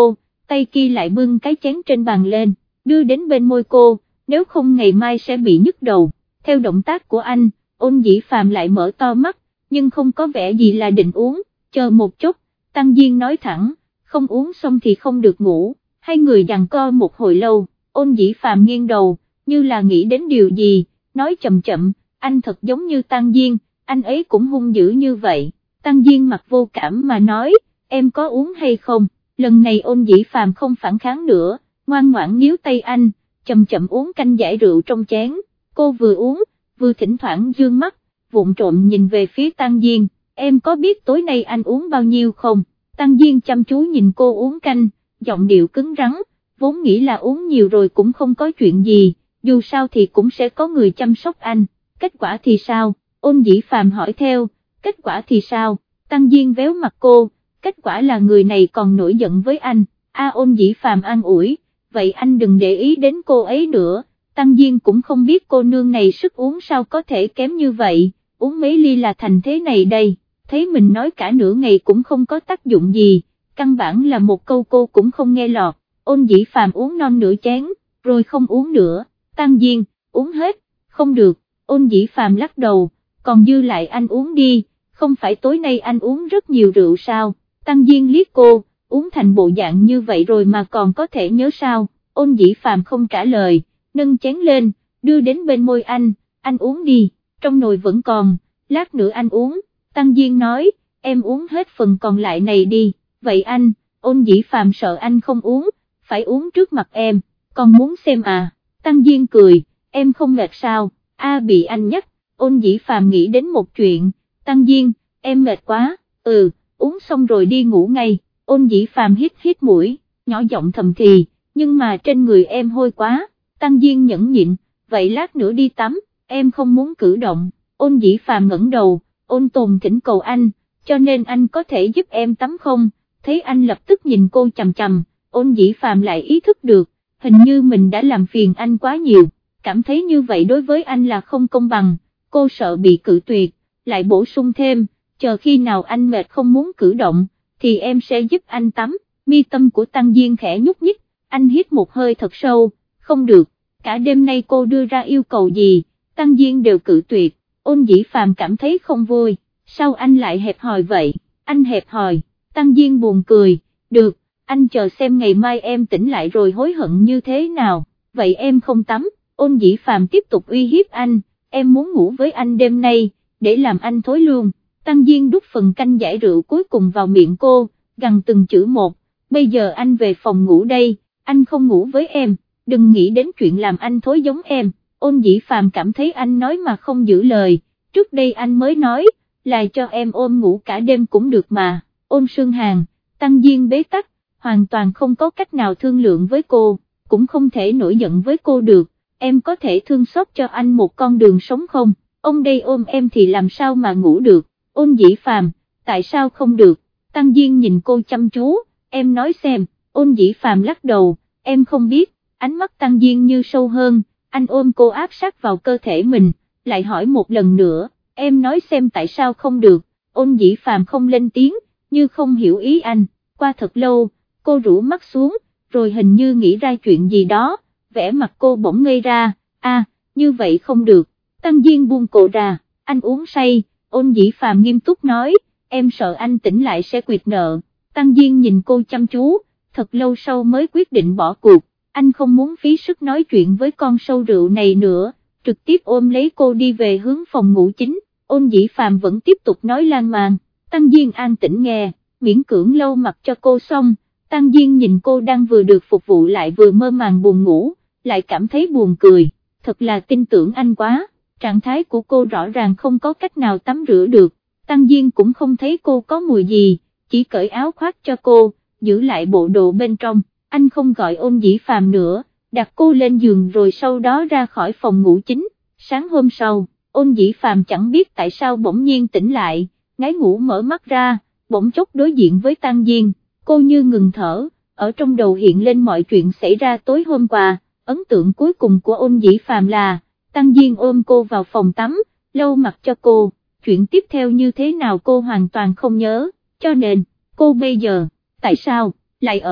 tay kia lại bưng cái chén trên bàn lên, đưa đến bên môi cô, nếu không ngày mai sẽ bị nhức đầu. Theo động tác của anh, Ôn Dĩ Phàm lại mở to mắt, nhưng không có vẻ gì là định uống, chờ một chút, Tăng Diên nói thẳng, không uống xong thì không được ngủ. Hai người giằng co một hồi lâu, Ôn Dĩ Phàm nghiêng đầu, như là nghĩ đến điều gì, nói chậm chậm, anh thật giống như Tăng Diên, anh ấy cũng hung dữ như vậy. Tăng Diên mặt vô cảm mà nói, em có uống hay không? Lần này Ôn Dĩ Phàm không phản kháng nữa, ngoan ngoãn níu tay anh, chậm chậm uống canh giải rượu trong chén. Cô vừa uống, vừa thỉnh thoảng dương mắt, vụng trộm nhìn về phía Tăng Diên, em có biết tối nay anh uống bao nhiêu không? Tăng Diên chăm chú nhìn cô uống canh, giọng điệu cứng rắn, vốn nghĩ là uống nhiều rồi cũng không có chuyện gì, dù sao thì cũng sẽ có người chăm sóc anh, kết quả thì sao? Ôn Dĩ Phàm hỏi theo, kết quả thì sao? Tăng Diên véo mặt cô, kết quả là người này còn nổi giận với anh. A Ôn Dĩ Phàm an ủi, vậy anh đừng để ý đến cô ấy nữa. Tăng Diên cũng không biết cô nương này sức uống sao có thể kém như vậy, uống mấy ly là thành thế này đây, thấy mình nói cả nửa ngày cũng không có tác dụng gì, căn bản là một câu cô cũng không nghe lọt. Ôn Dĩ Phàm uống non nửa chén, rồi không uống nữa. Tăng Diên, uống hết, không được. Ôn Dĩ Phàm lắc đầu, còn dư lại anh uống đi, không phải tối nay anh uống rất nhiều rượu sao? Tăng Diên liếc cô, uống thành bộ dạng như vậy rồi mà còn có thể nhớ sao? Ôn Dĩ Phàm không trả lời, nâng chén lên, đưa đến bên môi anh, anh uống đi, trong nồi vẫn còn, lát nữa anh uống. Tăng Diên nói, em uống hết phần còn lại này đi. Vậy anh? Ôn Dĩ Phàm sợ anh không uống, phải uống trước mặt em, còn muốn xem à? Tăng Diên cười, em không mệt sao? A bị anh nhắc. Ôn Dĩ Phàm nghĩ đến một chuyện, Tăng Diên, em mệt quá, ừ, uống xong rồi đi ngủ ngay. Ôn Dĩ Phàm hít hít mũi, nhỏ giọng thầm thì, nhưng mà trên người em hôi quá. Tăng Diên nhẫn nhịn, vậy lát nữa đi tắm, em không muốn cử động. Ôn Dĩ Phàm ngẩng đầu, Ôn Tồn thỉnh cầu anh, cho nên anh có thể giúp em tắm không? Thấy anh lập tức nhìn cô chằm chằm, Ôn Dĩ Phàm lại ý thức được, hình như mình đã làm phiền anh quá nhiều, cảm thấy như vậy đối với anh là không công bằng. Cô sợ bị cự tuyệt, lại bổ sung thêm, chờ khi nào anh mệt không muốn cử động, thì em sẽ giúp anh tắm. Mi tâm của Tăng Diên khẽ nhúc nhích, anh hít một hơi thật sâu, không được, cả đêm nay cô đưa ra yêu cầu gì, Tăng Diên đều cự tuyệt. Ôn Dĩ Phàm cảm thấy không vui, sao anh lại hẹp hòi vậy? Anh hẹp hòi? Tăng Diên buồn cười, được, anh chờ xem ngày mai em tỉnh lại rồi hối hận như thế nào, vậy em không tắm. Ôn Dĩ Phàm tiếp tục uy hiếp anh, em muốn ngủ với anh đêm nay, để làm anh thối luôn. Tăng Diên đút phần canh giải rượu cuối cùng vào miệng cô, gằn từng chữ một, bây giờ anh về phòng ngủ đây, anh không ngủ với em, đừng nghĩ đến chuyện làm anh thối giống em. Ôn Dĩ Phàm cảm thấy anh nói mà không giữ lời, trước đây anh mới nói, là cho em ôm ngủ cả đêm cũng được mà. Ôn Sương Hàn, Tăng Diên bế tắc, hoàn toàn không có cách nào thương lượng với cô, cũng không thể nổi giận với cô được, em có thể thương xót cho anh một con đường sống không? Ông đây ôm em thì làm sao mà ngủ được? Ôn Dĩ Phàm, tại sao không được? Tăng Diên nhìn cô chăm chú, em nói xem. Ôn Dĩ Phàm lắc đầu, em không biết. Ánh mắt Tăng Diên như sâu hơn, anh ôm cô áp sát vào cơ thể mình, lại hỏi một lần nữa, em nói xem tại sao không được. Ôn Dĩ Phàm không lên tiếng, như không hiểu ý anh. Qua thật lâu, cô rũ mắt xuống, rồi hình như nghĩ ra chuyện gì đó, vẻ mặt cô bỗng ngây ra, a, như vậy không được. Tăng Diên buông cô ra, anh uống say. Ôn Dĩ Phàm nghiêm túc nói, em sợ anh tỉnh lại sẽ quyệt nợ. Tăng Diên nhìn cô chăm chú, thật lâu sau mới quyết định bỏ cuộc, anh không muốn phí sức nói chuyện với con sâu rượu này nữa, trực tiếp ôm lấy cô đi về hướng phòng ngủ chính. Ôn Dĩ Phàm vẫn tiếp tục nói lan man, Tăng Diên an tĩnh nghe, miễn cưỡng lau mặt cho cô xong. Tăng Diên nhìn cô đang vừa được phục vụ lại vừa mơ màng buồn ngủ, lại cảm thấy buồn cười, thật là tin tưởng anh quá. Trạng thái của cô rõ ràng không có cách nào tắm rửa được, Tăng Diên cũng không thấy cô có mùi gì, chỉ cởi áo khoác cho cô, giữ lại bộ đồ bên trong. Anh không gọi Ôn Dĩ Phàm nữa, đặt cô lên giường rồi sau đó ra khỏi phòng ngủ chính. Sáng hôm sau, Ôn Dĩ Phàm chẳng biết tại sao bỗng nhiên tỉnh lại, ngái ngủ mở mắt ra, bỗng chốc đối diện với Tăng Diên, cô như ngừng thở, ở trong đầu hiện lên mọi chuyện xảy ra tối hôm qua. Ấn tượng cuối cùng của Ôn Dĩ Phàm là, Tăng Diên ôm cô vào phòng tắm, lau mặt cho cô, chuyện tiếp theo như thế nào cô hoàn toàn không nhớ, cho nên, cô bây giờ, tại sao, lại ở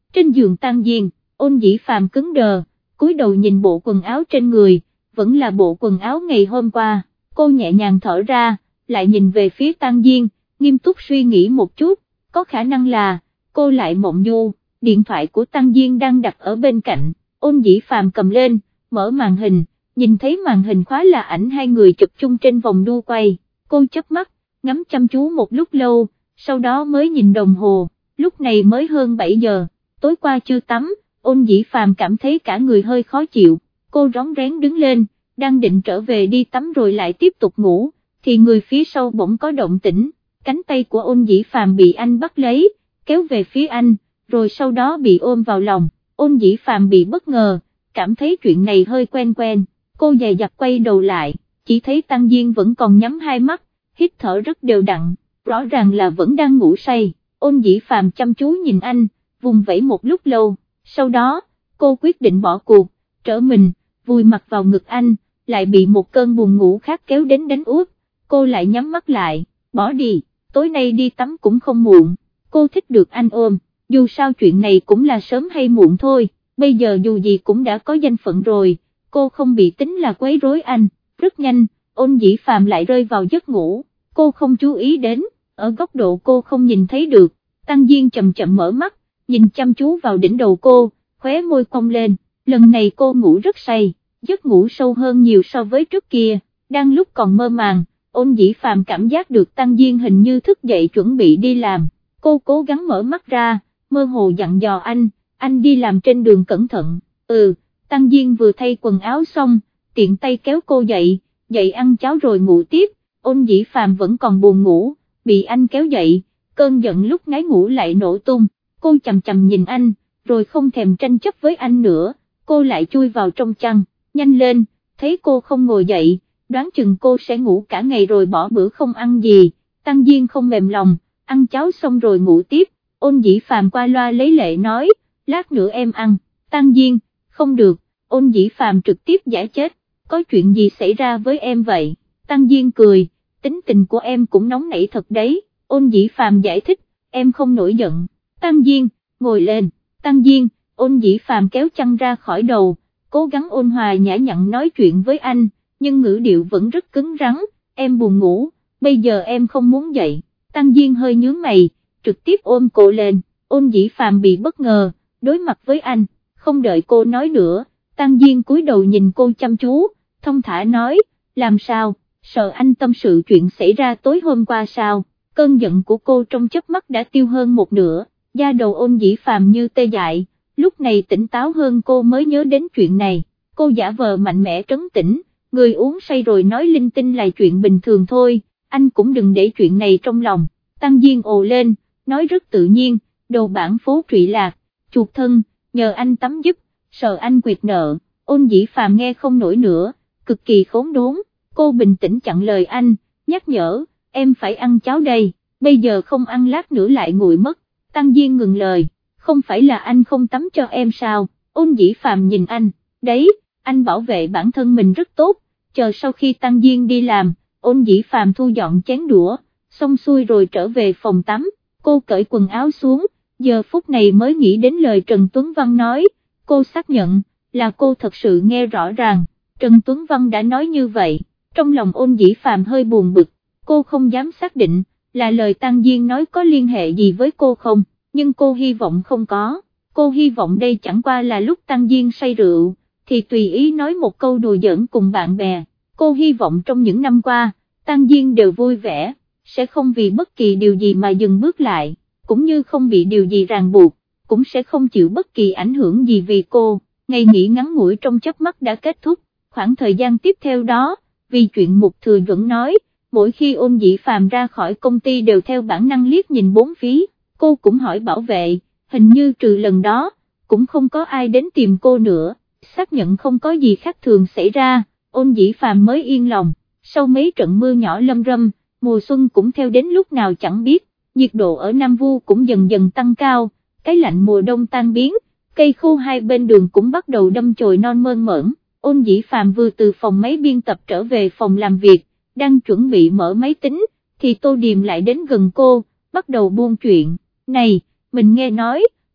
Trên giường Tang Diên, Ôn Dĩ Phàm cứng đờ, cúi đầu nhìn bộ quần áo trên người, vẫn là bộ quần áo ngày hôm qua, cô nhẹ nhàng thở ra, lại nhìn về phía Tang Diên, nghiêm túc suy nghĩ một chút, có khả năng là, cô lại mộng du, điện thoại của Tang Diên đang đặt ở bên cạnh, Ôn Dĩ Phàm cầm lên, mở màn hình, nhìn thấy màn hình khóa là ảnh hai người chụp chung trên vòng đu quay, cô chớp mắt, ngắm chăm chú một lúc lâu, sau đó mới nhìn đồng hồ, lúc này mới hơn bảy giờ, tối qua chưa tắm, Ôn Dĩ Phàm cảm thấy cả người hơi khó chịu, cô rón rén đứng lên, đang định trở về đi tắm rồi lại tiếp tục ngủ, thì người phía sau bỗng có động tĩnh, cánh tay của Ôn Dĩ Phàm bị anh bắt lấy, kéo về phía anh, rồi sau đó bị ôm vào lòng, Ôn Dĩ Phàm bị bất ngờ, cảm thấy chuyện này hơi quen quen, cô dè dặt quay đầu lại, chỉ thấy Tang Diên vẫn còn nhắm hai mắt, hít thở rất đều đặn, rõ ràng là vẫn đang ngủ say, Ôn Dĩ Phàm chăm chú nhìn anh, vùng vẫy một lúc lâu, sau đó, cô quyết định bỏ cuộc, trở mình, vùi mặt vào ngực anh, lại bị một cơn buồn ngủ khác kéo đến đánh úp, cô lại nhắm mắt lại, bỏ đi, tối nay đi tắm cũng không muộn, cô thích được anh ôm, dù sao chuyện này cũng là sớm hay muộn thôi, bây giờ dù gì cũng đã có danh phận rồi, cô không bị tính là quấy rối anh, rất nhanh, Ôn Dĩ Phàm lại rơi vào giấc ngủ, cô không chú ý đến, ở góc độ cô không nhìn thấy được, Tang Diên chậm chậm mở mắt, nhìn chăm chú vào đỉnh đầu cô, khóe môi cong lên, lần này cô ngủ rất say, giấc ngủ sâu hơn nhiều so với trước kia, đang lúc còn mơ màng, Ôn Dĩ Phàm cảm giác được Tang Diên hình như thức dậy chuẩn bị đi làm, cô cố gắng mở mắt ra, mơ hồ dặn dò anh, anh đi làm trên đường cẩn thận, ừ, Tang Diên vừa thay quần áo xong, tiện tay kéo cô dậy, dậy ăn cháo rồi ngủ tiếp, Ôn Dĩ Phàm vẫn còn buồn ngủ, bị anh kéo dậy, cơn giận lúc ngái ngủ lại nổ tung, cô chằm chằm nhìn anh, rồi không thèm tranh chấp với anh nữa, cô lại chui vào trong chăn, nhanh lên, thấy cô không ngồi dậy, đoán chừng cô sẽ ngủ cả ngày rồi bỏ bữa không ăn gì, Tang Diên không mềm lòng, ăn cháo xong rồi ngủ tiếp, Ôn Dĩ Phàm qua loa lấy lệ nói, lát nữa em ăn, Tang Diên, không được, Ôn Dĩ Phàm trực tiếp giải chết, có chuyện gì xảy ra với em vậy, Tang Diên cười, tính tình của em cũng nóng nảy thật đấy, Ôn Dĩ Phàm giải thích, em không nổi giận, Tang Diên, ngồi lên, Tang Diên, Ôn Dĩ Phàm kéo chăn ra khỏi đầu, cố gắng ôn hòa nhã nhặn nói chuyện với anh, nhưng ngữ điệu vẫn rất cứng rắn, em buồn ngủ, bây giờ em không muốn dậy, Tang Diên hơi nhướng mày, trực tiếp ôm cô lên, Ôn Dĩ Phàm bị bất ngờ, đối mặt với anh, không đợi cô nói nữa, Tang Diên cúi đầu nhìn cô chăm chú, thông thả nói, làm sao, sợ anh tâm sự chuyện xảy ra tối hôm qua sao, cơn giận của cô trong chớp mắt đã tiêu hơn một nửa, da đầu Ôn Dĩ Phàm như tê dại, lúc này tỉnh táo hơn cô mới nhớ đến chuyện này, cô giả vờ mạnh mẽ trấn tĩnh, người uống say rồi nói linh tinh là chuyện bình thường thôi, anh cũng đừng để chuyện này trong lòng, Tang Diên ồ lên, nói rất tự nhiên, đồ bản phố trụy lạc, chuột thân, nhờ anh tắm giúp, sợ anh quyệt nợ, Ôn Dĩ Phàm nghe không nổi nữa, cực kỳ khốn đốn, cô bình tĩnh chặn lời anh, nhắc nhở, em phải ăn cháo đây, bây giờ không ăn lát nữa lại nguội mất, Tang Diên ngừng lời, không phải là anh không tắm cho em sao, Ôn Dĩ Phàm nhìn anh, đấy, anh bảo vệ bản thân mình rất tốt, chờ sau khi Tang Diên đi làm, Ôn Dĩ Phàm thu dọn chén đũa, xong xuôi rồi trở về phòng tắm, cô cởi quần áo xuống, giờ phút này mới nghĩ đến lời Trần Tuấn Văn nói, cô xác nhận, là cô thật sự nghe rõ ràng, Trần Tuấn Văn đã nói như vậy, trong lòng Ôn Dĩ Phàm hơi buồn bực, cô không dám xác định, là lời Tang Diên nói có liên hệ gì với cô không, nhưng cô hy vọng không có, cô hy vọng đây chẳng qua là lúc Tang Diên say rượu, thì tùy ý nói một câu đùa giỡn cùng bạn bè, cô hy vọng trong những năm qua, Tang Diên đều vui vẻ, sẽ không vì bất kỳ điều gì mà dừng bước lại, cũng như không bị điều gì ràng buộc, cũng sẽ không chịu bất kỳ ảnh hưởng gì vì cô, ngày nghỉ ngắn ngủi trong chớp mắt đã kết thúc, khoảng thời gian tiếp theo đó, vì chuyện Mục Thừa Duẩn nói, mỗi khi Ôn Dĩ Phàm ra khỏi công ty đều theo bản năng liếc nhìn bốn phía, cô cũng hỏi bảo vệ, hình như trừ lần đó, cũng không có ai đến tìm cô nữa, xác nhận không có gì khác thường xảy ra, Ôn Dĩ Phàm mới yên lòng, sau mấy trận mưa nhỏ lâm râm, mùa xuân cũng theo đến lúc nào chẳng biết, nhiệt độ ở Nam Vu cũng dần dần tăng cao, cái lạnh mùa đông tan biến, cây khô hai bên đường cũng bắt đầu đâm chồi non mơn mởn, Ôn Dĩ Phàm vừa từ phòng máy biên tập trở về phòng làm việc, đang chuẩn bị mở máy tính, thì Tô Điềm lại đến gần cô, bắt đầu buôn chuyện, này, mình nghe nói,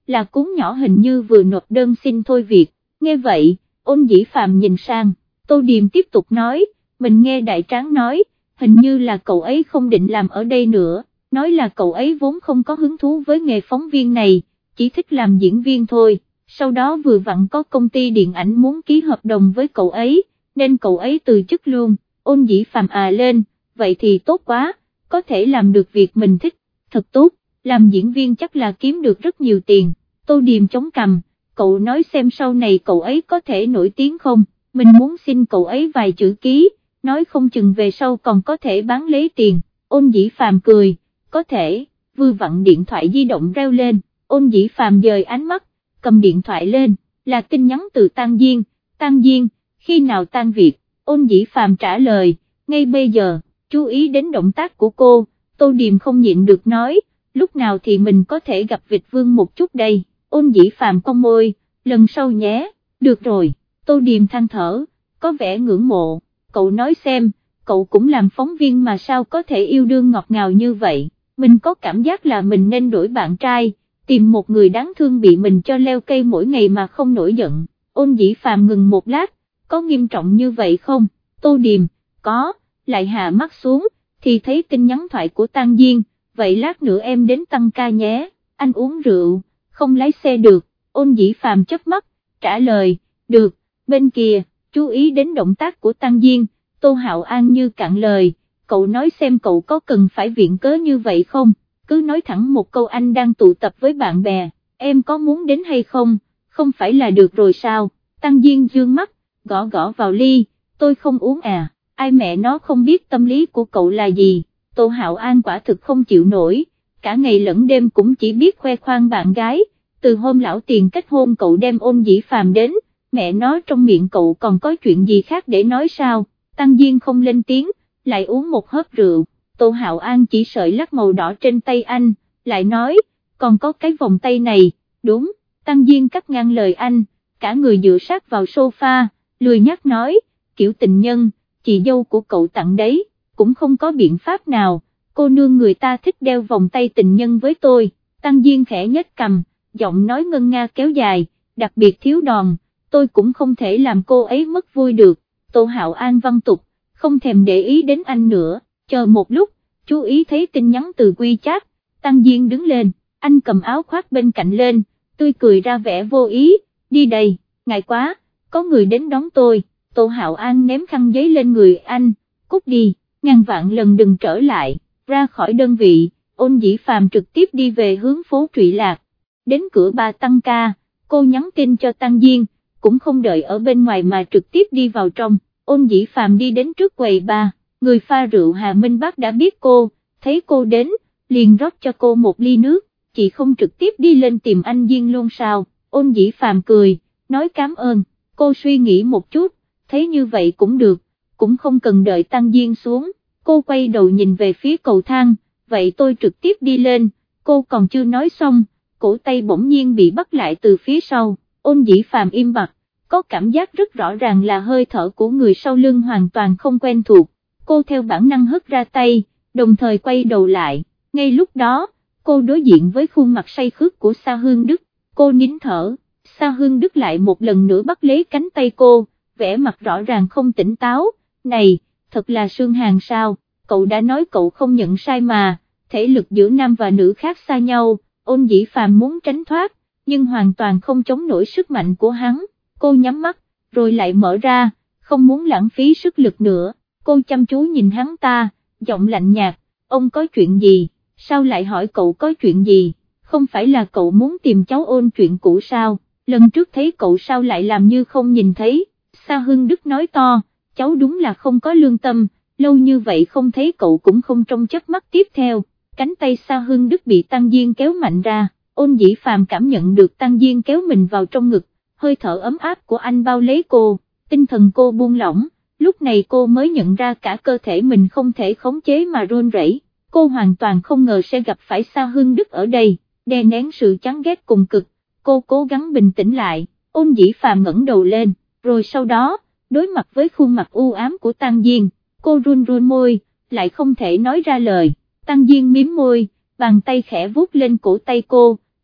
là cuốn nhỏ hình như vừa nộp đơn xin thôi việc. Nghe vậy, Ôn Dĩ Phạm nhìn sang, Tô Điềm tiếp tục nói, mình nghe đại tráng nói, hình như là cậu ấy không định làm ở đây nữa, nói là cậu ấy vốn không có hứng thú với nghề phóng viên này, chỉ thích làm diễn viên thôi, sau đó vừa vặn có công ty điện ảnh muốn ký hợp đồng với cậu ấy, nên cậu ấy từ chức luôn. Ôn Dĩ Phạm à lên, vậy thì tốt quá, có thể làm được việc mình thích, thật tốt, làm diễn viên chắc là kiếm được rất nhiều tiền. Tô Điềm chống cằm, cậu nói xem sau này cậu ấy có thể nổi tiếng không, mình muốn xin cậu ấy vài chữ ký, nói không chừng về sau còn có thể bán lấy tiền. Ôn Dĩ Phạm cười, có thể, vừa vặn điện thoại di động reo lên, Ôn Dĩ Phạm dời ánh mắt, cầm điện thoại lên, là tin nhắn từ Tang Diên. Tang Diên, khi nào tan việc? Ôn Dĩ Phạm trả lời, ngay bây giờ, chú ý đến động tác của cô. Tô Điềm không nhịn được nói, lúc nào thì mình có thể gặp Vịt Vương một chút đây. Ôn Dĩ Phạm cong môi, lần sau nhé. Được rồi. Tô Điềm than thở, có vẻ ngưỡng mộ, cậu nói xem, cậu cũng làm phóng viên mà sao có thể yêu đương ngọt ngào như vậy, mình có cảm giác là mình nên đổi bạn trai, tìm một người đáng thương bị mình cho leo cây mỗi ngày mà không nổi giận. Ôn Dĩ Phạm ngừng một lát, có nghiêm trọng như vậy không? Tô Điềm, có, lại hạ mắt xuống, thì thấy tin nhắn thoại của Tang Diên, vậy lát nữa em đến tăng ca nhé, anh uống rượu, không lái xe được. Ôn Dĩ Phạm chớp mắt, trả lời, được. Bên kia, chú ý đến động tác của Tang Diên, Tô Hạo An như cạn lời, cậu nói xem cậu có cần phải viện cớ như vậy không, cứ nói thẳng một câu anh đang tụ tập với bạn bè, em có muốn đến hay không, không phải là được rồi sao? Tang Diên dương mắt, gõ gõ vào ly, tôi không uống à, ai mẹ nó không biết tâm lý của cậu là gì. Tô Hạo An quả thực không chịu nổi, cả ngày lẫn đêm cũng chỉ biết khoe khoang bạn gái, từ hôm lão Tiền kết hôn cậu đem Ôn Dĩ Phạm đến, mẹ nó trong miệng cậu còn có chuyện gì khác để nói sao? Tang Diên không lên tiếng, lại uống một hớp rượu. Tô Hạo An chỉ sợi lắc màu đỏ trên tay anh, lại nói, còn có cái vòng tay này, đúng. Tang Diên cắt ngang lời anh, cả người dựa sát vào sofa, lười nhắc nói, kiểu tình nhân, chị dâu của cậu tặng đấy, cũng không có biện pháp nào, cô nương người ta thích đeo vòng tay tình nhân với tôi. Tang Diên khẽ nhếch cằm, giọng nói ngân nga kéo dài, đặc biệt thiếu đòn, tôi cũng không thể làm cô ấy mất vui được. Tô Hạo An văn tục, không thèm để ý đến anh nữa, chờ một lúc, chú ý thấy tin nhắn từ Quy Chat, Tang Diên đứng lên, anh cầm áo khoác bên cạnh lên, tươi cười ra vẻ vô ý, đi đây, ngại quá, có người đến đón tôi. Tô Hạo An ném khăn giấy lên người anh, cút đi, ngàn vạn lần đừng trở lại. Ra khỏi đơn vị, Ôn Dĩ Phạm trực tiếp đi về hướng phố Trụy Lạc, đến cửa ba tăng ca, cô nhắn tin cho Tang Diên, cũng không đợi ở bên ngoài mà trực tiếp đi vào trong. Ôn Dĩ Phạm đi đến trước quầy ba, người pha rượu Hà Minh Bắc đã biết cô, thấy cô đến, liền rót cho cô một ly nước, chị không trực tiếp đi lên tìm anh Diên luôn sao? Ôn Dĩ Phạm cười, nói cảm ơn. Cô suy nghĩ một chút, thấy như vậy cũng được, cũng không cần đợi Tang Diên xuống. Cô quay đầu nhìn về phía cầu thang, vậy tôi trực tiếp đi lên. Cô còn chưa nói xong, cổ tay bỗng nhiên bị bắt lại từ phía sau. Ôn Dĩ Phạm im bặt, có cảm giác rất rõ ràng là hơi thở của người sau lưng hoàn toàn không quen thuộc. Cô theo bản năng hất ra tay, đồng thời quay đầu lại. Ngay lúc đó, cô đối diện với khuôn mặt say khướt của Sa Hương Đức. Cô nín thở, Sa Hương Đức lại một lần nữa bắt lấy cánh tay cô, vẻ mặt rõ ràng không tỉnh táo. Này, thật là Sương Hàn sao? Cậu đã nói cậu không nhận sai mà. Thể lực giữa nam và nữ khác xa nhau. Ôn Dĩ Phạm muốn tránh thoát, nhưng hoàn toàn không chống nổi sức mạnh của hắn. Cô nhắm mắt, rồi lại mở ra, không muốn lãng phí sức lực nữa. Cô chăm chú nhìn hắn ta, giọng lạnh nhạt, ông có chuyện gì, sao lại hỏi cậu có chuyện gì, không phải là cậu muốn tìm cháu ôn chuyện cũ sao, lần trước thấy cậu sao lại làm như không nhìn thấy. Sa Hưng Đức nói to, cháu đúng là không có lương tâm, lâu như vậy không thấy cậu cũng không trông chớp mắt. Tiếp theo, cánh tay Sa Hưng Đức bị Tang Diên kéo mạnh ra, Ôn Dĩ Phạm cảm nhận được Tang Diên kéo mình vào trong ngực, hơi thở ấm áp của anh bao lấy cô, tinh thần cô buông lỏng, lúc này cô mới nhận ra cả cơ thể mình không thể khống chế mà run rẩy. Cô hoàn toàn không ngờ sẽ gặp phải Sa Hưng Đức ở đây, đè nén sự chán ghét cùng cực, cô cố gắng bình tĩnh lại. Ôn Dĩ Phạm ngẩng đầu lên, rồi sau đó, đối mặt với khuôn mặt u ám của Tang Diên, cô run run môi, lại không thể nói ra lời. Tang Diên mím môi, bàn tay khẽ vuốt lên cổ tay cô,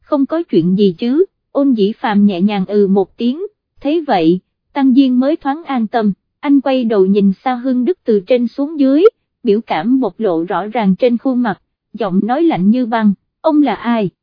không có chuyện gì chứ, Ôn Dĩ Phạm nhẹ nhàng ừ một tiếng, thấy vậy, Tăng Diên mới thoáng an tâm, anh quay đầu nhìn Sa Hưng Đức từ trên xuống dưới, biểu cảm bộc lộ rõ ràng trên khuôn mặt, giọng nói lạnh như băng, ông là ai?